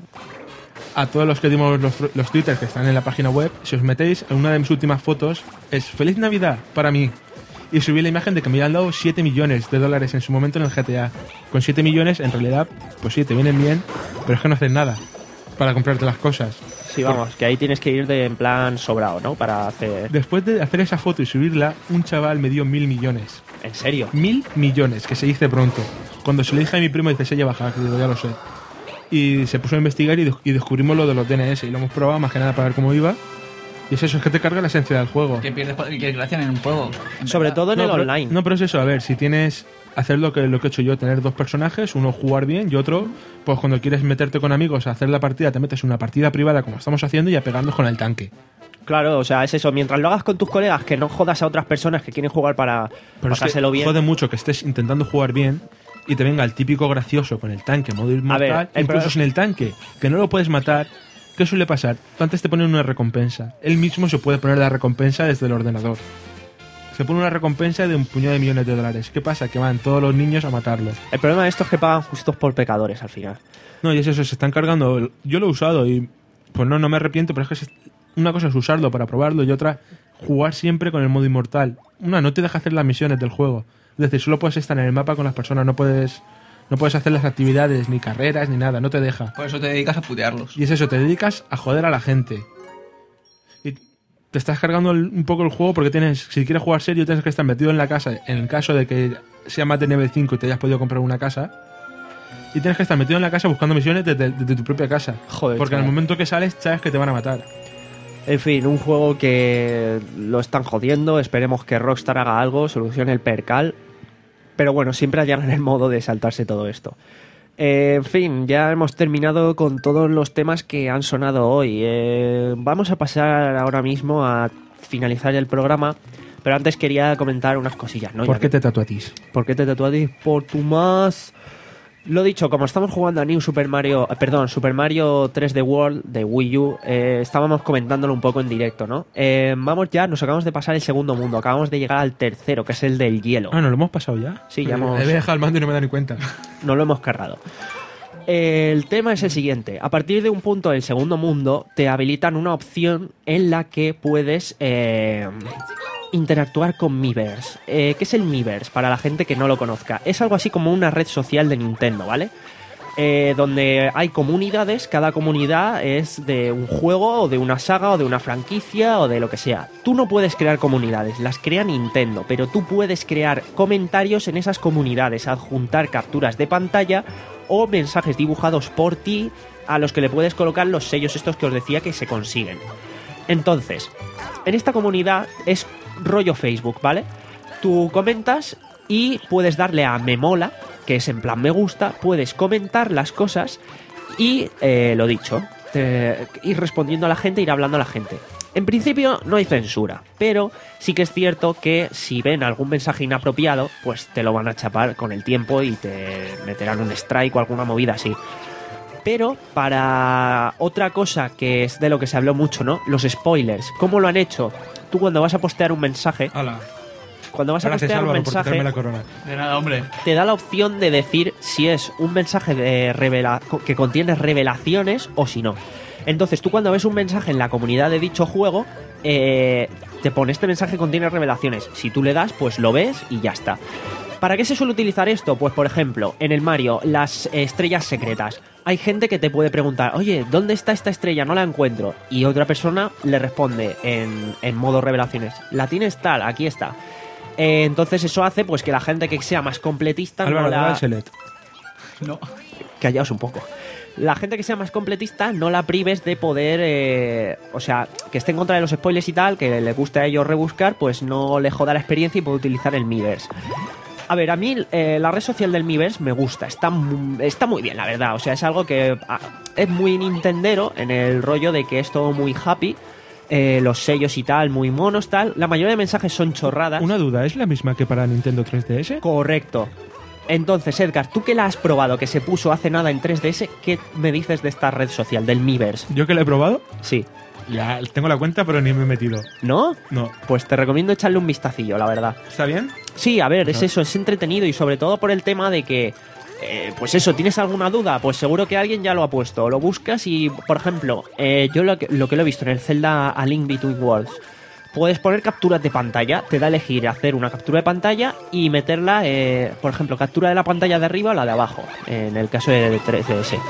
A todos los que dimos los, los Twitter que están en la página web, si os metéis, en una de mis últimas fotos es Feliz Navidad para mí. Y subí la imagen de que me habían dado siete millones de dólares en su momento en el G T A. Con siete millones, en realidad, pues sí, te vienen bien, pero es que no haces nada para comprarte las cosas. Sí, vamos, que ahí tienes que ir de en plan sobrado, ¿no? Para hacer... Después de hacer esa foto y subirla, un chaval me dio mil millones. ¿En serio? Mil millones, que se dice pronto. Cuando se le dije a mi primo, dice, se lleva hack, digo, ya lo sé. Y se puso a investigar y, de- y descubrimos lo de los D N S y lo hemos probado más que nada para ver cómo iba. Y es eso, es que te carga la esencia del juego. Que pierdes que gracia en un juego. en Sobre verdad. todo en no, el pero, online. No, pero es eso, a ver, si tienes... Hacer lo que, lo que he hecho yo, tener dos personajes, uno jugar bien y otro, pues cuando quieres meterte con amigos a hacer la partida, te metes en una partida privada como estamos haciendo y a pegarnos con el tanque. Claro, o sea, es eso. Mientras lo hagas con tus colegas, que no jodas a otras personas que quieren jugar para Pero es que pasárselo bien. jode mucho que estés intentando jugar bien y te venga el típico gracioso con el tanque, modo inmortal, ver, el incluso pro- sin el tanque, que no lo puedes matar. ¿Qué suele pasar? Tú antes te ponen una recompensa. Él mismo se puede poner la recompensa desde el ordenador. se pone una recompensa de un puñado de millones de dólares. ¿Qué pasa? Que van todos los niños a matarlos. El problema de esto es que pagan justos por pecadores al final. No, y es eso, se están cargando. Yo lo he usado y pues no, no me arrepiento, pero es que se- una cosa es usarlo para probarlo y otra jugar siempre con el modo inmortal. Una, no te deja hacer las misiones del juego. Es decir, solo puedes estar en el mapa con las personas, no puedes no puedes hacer las actividades, ni carreras, ni nada, no te deja. Por eso te dedicas a putearlos. Y es eso, te dedicas a joder a la gente. Y te estás cargando el- un poco el juego porque tienes, si quieres jugar serio, tienes que estar metido en la casa, en el caso de que sea más de nivel cinco y te hayas podido comprar una casa. Y tienes que estar metido en la casa buscando misiones desde, desde tu propia casa. Joder, porque en el chaval. momento que sales, sabes que te van a matar. En fin, un juego que lo están jodiendo. Esperemos que Rockstar haga algo, solucione el percal. Pero bueno, siempre hallarán el modo de saltarse todo esto. Eh, en fin, ya hemos terminado con todos los temas que han sonado hoy. Eh, vamos a pasar ahora mismo a finalizar el programa. Pero antes quería comentar unas cosillas, ¿no? ¿Por Ya qué que- te tatuatís? ¿Por qué te tatuatis? Por tu más... Lo dicho, como estamos jugando a New Super Mario, eh, perdón, Super Mario tres D World de Wii U, eh, estábamos comentándolo un poco en directo, ¿no? Eh, vamos ya, nos acabamos de pasar el segundo mundo, acabamos de llegar al tercero, que es el del hielo. Ah, ¿no lo hemos pasado ya? Sí, ya Eh, hemos- He dejado el mando y no me da ni cuenta. No lo hemos cargado. El tema es el siguiente. A partir de un punto del segundo mundo, te habilitan una opción en la que puedes eh, interactuar con Miiverse. Eh, ¿Qué es el Miiverse? Para la gente que no lo conozca. Es algo así como una red social de Nintendo, ¿vale? Eh, donde hay comunidades, cada comunidad es de un juego o de una saga o de una franquicia o de lo que sea. Tú no puedes crear comunidades, las crea Nintendo, pero tú puedes crear comentarios en esas comunidades, adjuntar capturas de pantalla o mensajes dibujados por ti a los que le puedes colocar los sellos estos que os decía que se consiguen. Entonces, en esta comunidad es rollo Facebook, ¿vale? Tú comentas y puedes darle a me mola, que es en plan me gusta, puedes comentar las cosas y, eh, lo dicho, te- ir respondiendo a la gente, ir hablando a la gente. En principio no hay censura, pero sí que es cierto que si ven algún mensaje inapropiado, pues te lo van a chapar con el tiempo y te meterán un strike o alguna movida así. Pero para otra cosa que es de lo que se habló mucho, ¿no? Los spoilers. ¿Cómo lo han hecho? Tú cuando vas a postear un mensaje, Hala. cuando vas a Gracias, postear un Álvaro, por mensaje, quitarme la corona. De nada, hombre. te da la opción de decir si es un mensaje de revela que contiene revelaciones o si no. Entonces tú cuando ves un mensaje en la comunidad de dicho juego, eh, te pone este mensaje contiene revelaciones. Si tú le das, pues lo ves y ya está. ¿Para qué se suele utilizar esto? Pues por ejemplo, en el Mario, las estrellas secretas. Hay gente que te puede preguntar, oye, ¿dónde está esta estrella? No la encuentro. Y otra persona le responde en, en modo revelaciones. La tienes tal, aquí está. Eh, entonces eso hace pues que la gente que sea más completista Álvaro, no dale la... al select. No. Callaos un poco. La gente que sea más completista no la prives de poder, eh, o sea, que esté en contra de los spoilers y tal, que le guste a ellos rebuscar, pues no le joda la experiencia y puede utilizar el Miiverse. A ver, a mí eh, la red social del Miiverse me gusta, está, mu- está muy bien, la verdad. O sea, es algo que ah, es muy nintendero en el rollo de que es todo muy happy, eh, los sellos y tal, muy monos, tal. La mayoría de mensajes son chorradas. Una duda, ¿es la misma que para Nintendo tres D S? Correcto. Entonces, Edgar, tú que la has probado, que se puso hace nada en tres D S, ¿qué me dices de esta red social, del Miiverse? Yo que la he probado, Sí. ya tengo la cuenta, pero ni me he metido. ¿No? No. Pues te recomiendo echarle un vistacillo, la verdad. ¿Está bien? Sí, a ver, es eso, es entretenido y sobre todo por el tema de que, eh, pues eso, ¿tienes alguna duda? Pues seguro que alguien ya lo ha puesto. Lo buscas y, por ejemplo, eh, yo lo que, lo que lo he visto en el Zelda A Link Between Worlds, puedes poner capturas de pantalla, te da a elegir hacer una captura de pantalla y meterla, eh, por ejemplo, captura de la pantalla de arriba o la de abajo, en el caso de tres D S.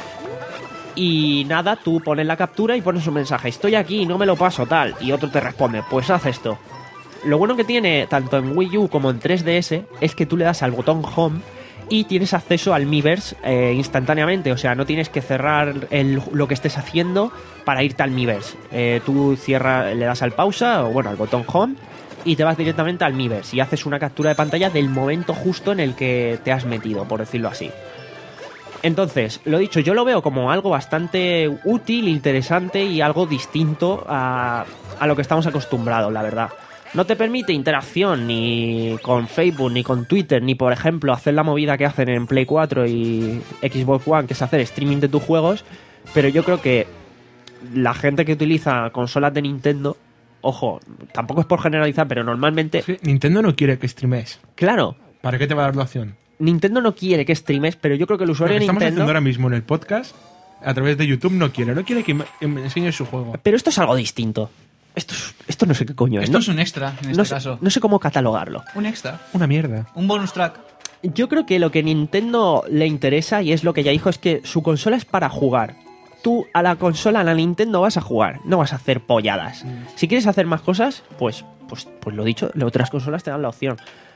Y nada, tú pones la captura y pones un mensaje, estoy aquí, no me lo paso, tal, y otro te responde, pues haz esto. Lo bueno que tiene tanto en Wii U como en tres D S es que tú le das al botón Home y tienes acceso al Miiverse eh, instantáneamente, o sea, no tienes que cerrar el- lo que estés haciendo para irte al Miiverse. Eh, tú cierras, le das al pausa o bueno, al botón Home y te vas directamente al Miiverse y haces una captura de pantalla del momento justo en el que te has metido, por decirlo así. Entonces, lo dicho, yo lo veo como algo bastante útil, interesante y algo distinto a, a lo que estamos acostumbrados, la verdad. No te permite interacción ni con Facebook, ni con Twitter, ni por ejemplo hacer la movida que hacen en Play cuatro y Xbox One, que es hacer streaming de tus juegos, pero yo creo que la gente que utiliza consolas de Nintendo ojo, tampoco es por generalizar, pero normalmente... Sí, Nintendo no quiere que streames. Claro, ¿Para qué te va a dar la opción? Nintendo no quiere que streames, pero yo creo que el Lo usuario que de estamos Nintendo... haciendo ahora mismo en el podcast, a través de YouTube, no quiere. No quiere que me, que me enseñes su juego. Pero esto es algo distinto. Esto, es- esto no sé qué coño es. Esto no, es un extra, en este no sé, caso. no sé cómo catalogarlo. Un extra. Una mierda. Un bonus track. Yo creo que lo que Nintendo le interesa, y es lo que ya dijo, es que su consola es para jugar. Tú a la consola, a la Nintendo, vas a jugar, no vas a hacer polladas. Si quieres hacer más cosas, pues, pues, pues lo dicho, las otras consolas te dan la opción.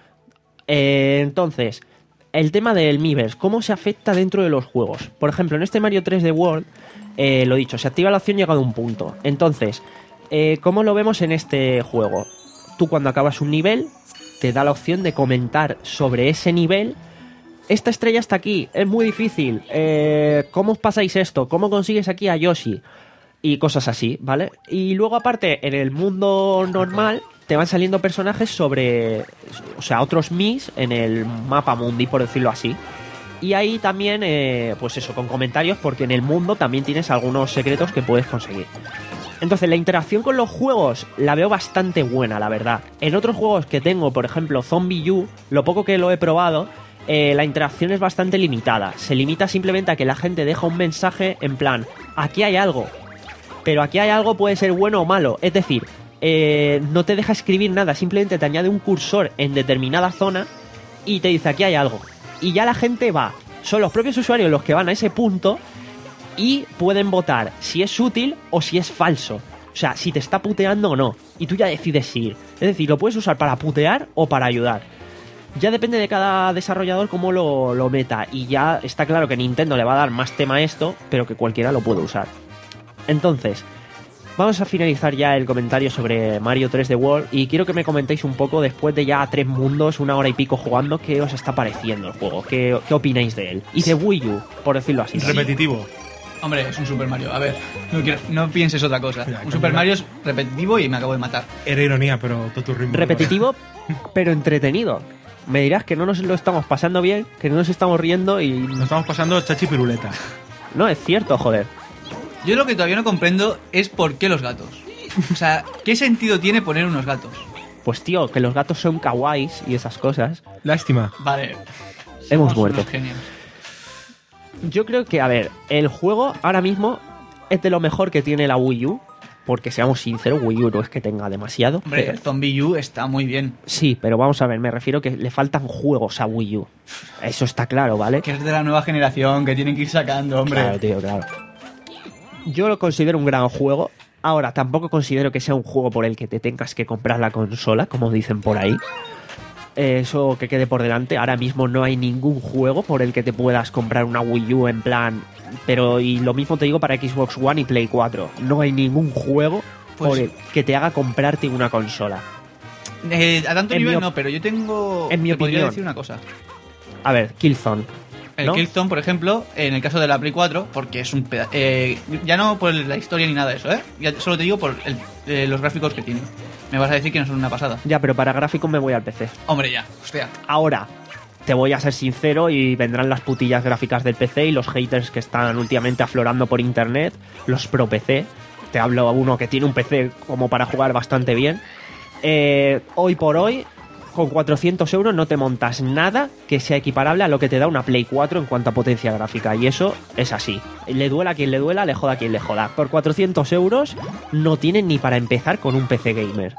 Eh, entonces, el tema del Miiverse, ¿cómo se afecta dentro de los juegos? Por ejemplo, en este Mario tres D World, eh, lo dicho, se activa la opción llegado a un punto. Entonces, eh, ¿cómo lo vemos en este juego? Tú cuando acabas un nivel, te da la opción de comentar sobre ese nivel. Esta estrella está aquí, es muy difícil. Eh, ¿Cómo os pasáis esto? ¿Cómo consigues aquí a Yoshi? Y cosas así, ¿vale? Y luego aparte, en el mundo normal, te van saliendo personajes sobre... O sea, otros Mis en el mapa mundi, por decirlo así. Y ahí también, eh, pues eso, con comentarios, porque en el mundo también tienes algunos secretos que puedes conseguir. Entonces, la interacción con los juegos la veo bastante buena, la verdad. En otros juegos que tengo, por ejemplo, Zombie U, lo poco que lo he probado, eh, la interacción es bastante limitada. Se limita simplemente a que la gente deja un mensaje en plan, aquí hay algo. Pero aquí hay algo, puede ser bueno o malo. Es decir, eh, no te deja escribir nada, simplemente te añade un cursor en determinada zona y te dice, aquí hay algo. Y ya la gente va. Son los propios usuarios los que van a ese punto y pueden votar si es útil o si es falso. O sea, si te está puteando o no. Y tú ya decides si ir. Es decir, lo puedes usar para putear o para ayudar. Ya depende de cada desarrollador cómo lo, lo meta. Y ya está claro que Nintendo le va a dar más tema a esto, pero que cualquiera lo puede usar. Entonces, vamos a finalizar ya el comentario sobre Mario tres D World. Y quiero que me comentéis un poco, después de ya tres mundos, una hora y pico jugando, qué os está pareciendo el juego. ¿Qué, qué opináis de él? Y de Wii U, por decirlo así. Repetitivo. Hombre, es un Super Mario. A ver, no, quiero- no pienses otra cosa. Mira, Un Super mira. Mario es repetitivo y me acabo de matar. Era ironía, pero todo tu ritmo. Repetitivo, pero entretenido. Me dirás que no nos lo estamos pasando bien, que no nos estamos riendo y... Nos estamos pasando chachi piruleta. No, es cierto, joder. Yo lo que todavía no comprendo es por qué los gatos. O sea, ¿qué sentido tiene poner unos gatos? Pues tío, que los gatos son kawaiis y esas cosas. Lástima. Vale. Hemos somos muerto. unos genios. Yo creo que, a ver, el juego ahora mismo es de lo mejor que tiene la Wii U. Porque seamos sinceros, Wii U no es que tenga demasiado. Hombre, pero- el Zombie U está muy bien. Sí, pero vamos a ver, me refiero que le faltan juegos a Wii U. Eso está claro, ¿vale? Que es de la nueva generación, que tienen que ir sacando, hombre. Claro, tío, claro. Yo lo considero un gran juego. Ahora, tampoco considero que sea un juego por el que te tengas que comprar la consola, como dicen por ahí. Eh, Eso que quede por delante. Ahora mismo no hay ningún juego por el que te puedas comprar una Wii U en plan... Pero, y lo mismo te digo para Xbox One y Play cuatro. No hay ningún juego Pues- por el que te haga comprarte una consola. Eh, a tanto En nivel mi op- no, pero yo tengo... en mi te podría opinión. decir una cosa. A ver, Killzone. El ¿no? Killzone, por ejemplo, en el caso de la Play cuatro, porque es un peda- eh, ya no por la historia ni nada de eso, ¿eh? Ya solo te digo por el- eh, los gráficos que tiene. Me vas a decir que no son una pasada. Ya, pero para gráficos me voy al P C. Hombre, ya, hostia. Ahora, te voy a ser sincero y vendrán las putillas gráficas del P C y los haters que están últimamente aflorando por internet, los pro P C. Te hablo a uno que tiene un P C como para jugar bastante bien. Eh, hoy por hoy, con cuatrocientos euros no te montas nada que sea equiparable a lo que te da una Play cuatro en cuanto a potencia gráfica. Y eso es así. Le duela a quien le duela, le joda a quien le joda. Por cuatrocientos euros no tienen ni para empezar con un P C gamer.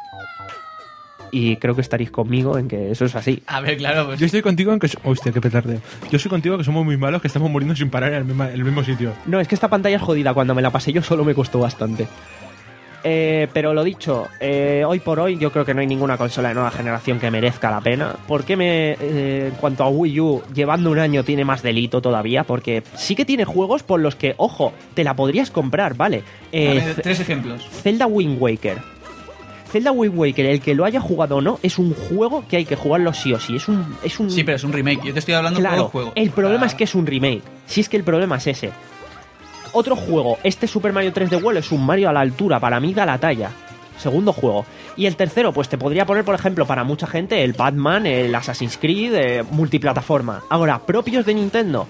Y creo que estaréis conmigo en que eso es así. A ver, claro, pues... Yo estoy contigo en que... so- Hostia, qué petardeo. Yo estoy contigo que somos muy malos, que estamos muriendo sin parar en el, misma- en el mismo sitio. No, es que esta pantalla es jodida. Cuando me la pasé yo solo me costó bastante. Eh, pero lo dicho, eh, hoy por hoy yo creo que no hay ninguna consola de nueva generación que merezca la pena. ¿Por qué me, eh, en cuanto a Wii U, llevando un año tiene más delito todavía? Porque sí que tiene juegos por los que, ojo, te la podrías comprar, ¿vale? Eh, Dame tres ejemplos. Zelda Wind Waker. Zelda Wind Waker, el que lo haya jugado o no, es un juego que hay que jugarlo sí o sí. Es un... Es un Sí, pero es un remake. Yo te estoy hablando Claro, juego juego. el problema O sea, es que es un remake. Si es que el problema es ese. Otro juego, este Super Mario tres D World es un Mario a la altura, para mí da la talla. Segundo juego. Y el tercero, pues te podría poner, por ejemplo, para mucha gente, el Batman, el Assassin's Creed, eh, multiplataforma. Ahora, propios de Nintendo.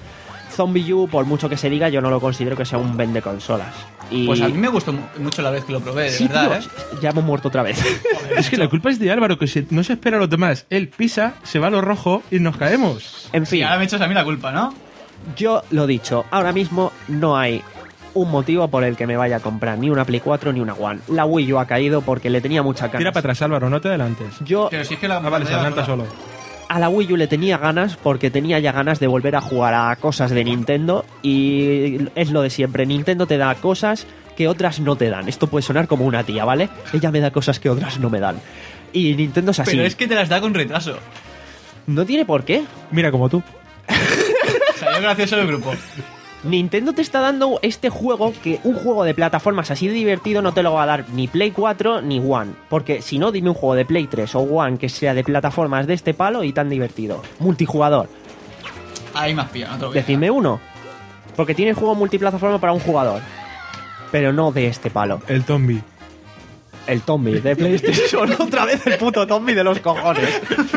Zombie U, por mucho que se diga, yo no lo considero que sea un vende consolas. Y... Pues a mí me gustó mu- mucho la vez que lo probé, de Sí, verdad, tío, ¿eh? ya hemos muerto otra vez. Es que la culpa es de Álvaro, que se- no se espera a los demás. Él pisa, se va a lo rojo y nos caemos. En Sí, fin, ahora me echas a mí la culpa, ¿no? yo lo dicho, ahora mismo no hay un motivo por el que me vaya a comprar ni una Play cuatro ni una One. La Wii U ha caído porque le tenía mucha ganas. Tira para atrás, Álvaro, no te adelantes. Yo Pero si es que la Ah, vale, se la- adelanta solo. a la Wii U le tenía ganas porque tenía ya ganas de volver a jugar a cosas de Nintendo y es lo de siempre. Nintendo te da cosas que otras no te dan. Esto puede sonar como una tía, ¿vale? Ella me da cosas que otras no me dan. Y Nintendo es así. Pero es que te las da con retraso. No tiene por qué. Mira como tú. Salió gracioso el grupo. Nintendo te está dando este juego que un juego de plataformas así de divertido no te lo va a dar ni Play cuatro ni One. Porque si no, dime un juego de Play tres o One que sea de plataformas de este palo y tan divertido. Multijugador. Ahí más pilla, no te lo voy a Decidme uno. Porque tiene juego multiplataforma para un jugador. Pero no de este palo. El Tombi. El Tombi de PlayStation. Otra vez el puto Tombi de los cojones.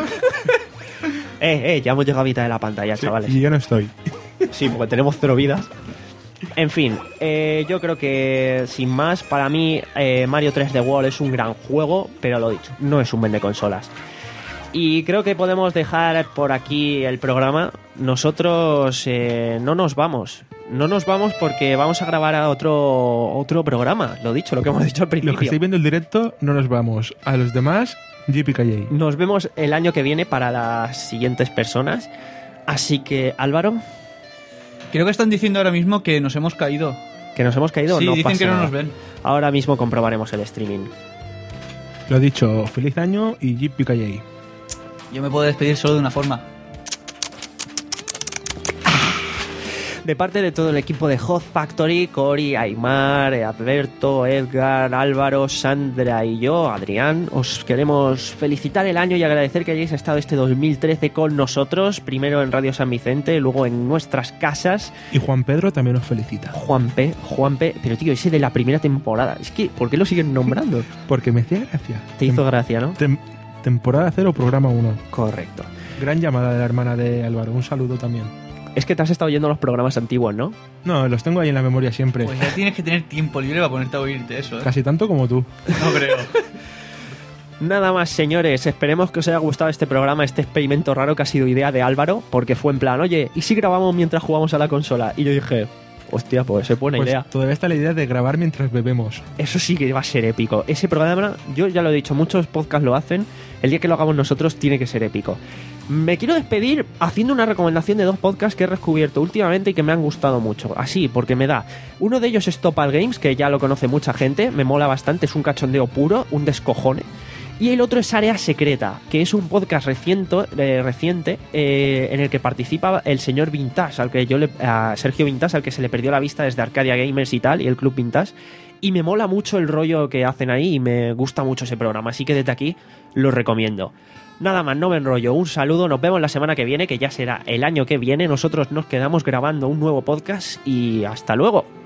eh, eh, ya hemos llegado a mitad de la pantalla, chavales. Y yo no estoy. Sí, porque tenemos cero vidas. En fin, eh, yo creo que sin más, para mí eh, Mario tres D World es un gran juego, pero lo dicho, no es un vende consolas. Y creo que podemos dejar por aquí el programa. Nosotros eh, no nos vamos. No nos vamos porque vamos a grabar a otro, otro programa. Lo dicho, lo que hemos dicho al Los que principio. estáis viendo el directo, no nos vamos. A los demás, J P K J. Nos vemos el año que viene para las siguientes personas. Así que, Álvaro, Creo que están diciendo ahora mismo que nos hemos caído. que nos hemos caído. Sí, no dicen pasa que no nada. nos ven. Ahora mismo comprobaremos el streaming. Lo dicho, feliz año y J P K J. Yo me puedo despedir solo de una forma. De parte de todo el equipo de Hot Factory, Cory, Aymar, Alberto, Edgar, Álvaro, Sandra y yo, Adrián, os queremos felicitar el año y agradecer que hayáis estado este dos mil trece con nosotros, primero en Radio San Vicente, luego en nuestras casas. Y Juan Pedro también nos felicita. Juan P, Juan P, pero tío, ese de la primera temporada, es que, ¿por qué lo siguen nombrando? Porque me hacía gracia. Te hizo Tem- gracia, ¿no? tem- temporada cero, programa uno. Correcto. Gran llamada de la hermana de Álvaro. Un saludo también. Es que te has estado oyendo los programas antiguos, ¿no? No, los tengo ahí en la memoria siempre. Pues ya tienes que tener tiempo libre para ponerte a oírte eso, ¿eh? Casi tanto como tú. No creo. Nada más, señores, esperemos que os haya gustado este programa, este experimento raro que ha sido idea de Álvaro, porque fue en plan, oye, ¿y si grabamos mientras jugamos a la consola? Y yo dije, hostia, pues es buena Pues idea. todavía está la idea de grabar mientras bebemos. Eso sí que va a ser épico. Ese programa, yo ya lo he dicho, muchos podcasts lo hacen, el día que lo hagamos nosotros tiene que ser épico. Me quiero despedir haciendo una recomendación de dos podcasts que he descubierto últimamente y que me han gustado mucho. Así, porque me da. Uno de ellos es Topal Games, que ya lo conoce mucha gente, me mola bastante, es un cachondeo puro, un descojone. Y el otro es Área Secreta, que es un podcast reciente, eh, reciente eh, en el que participa el señor Vintage, al que yo le, a Sergio Vintage, al que se le perdió la vista desde Arcadia Gamers y tal, y el Club Vintage. Y me mola mucho el rollo que hacen ahí y me gusta mucho ese programa, así que desde aquí lo recomiendo. Nada más, no me enrollo, un saludo, nos vemos la semana que viene, que ya será el año que viene, nosotros nos quedamos grabando un nuevo podcast y hasta luego.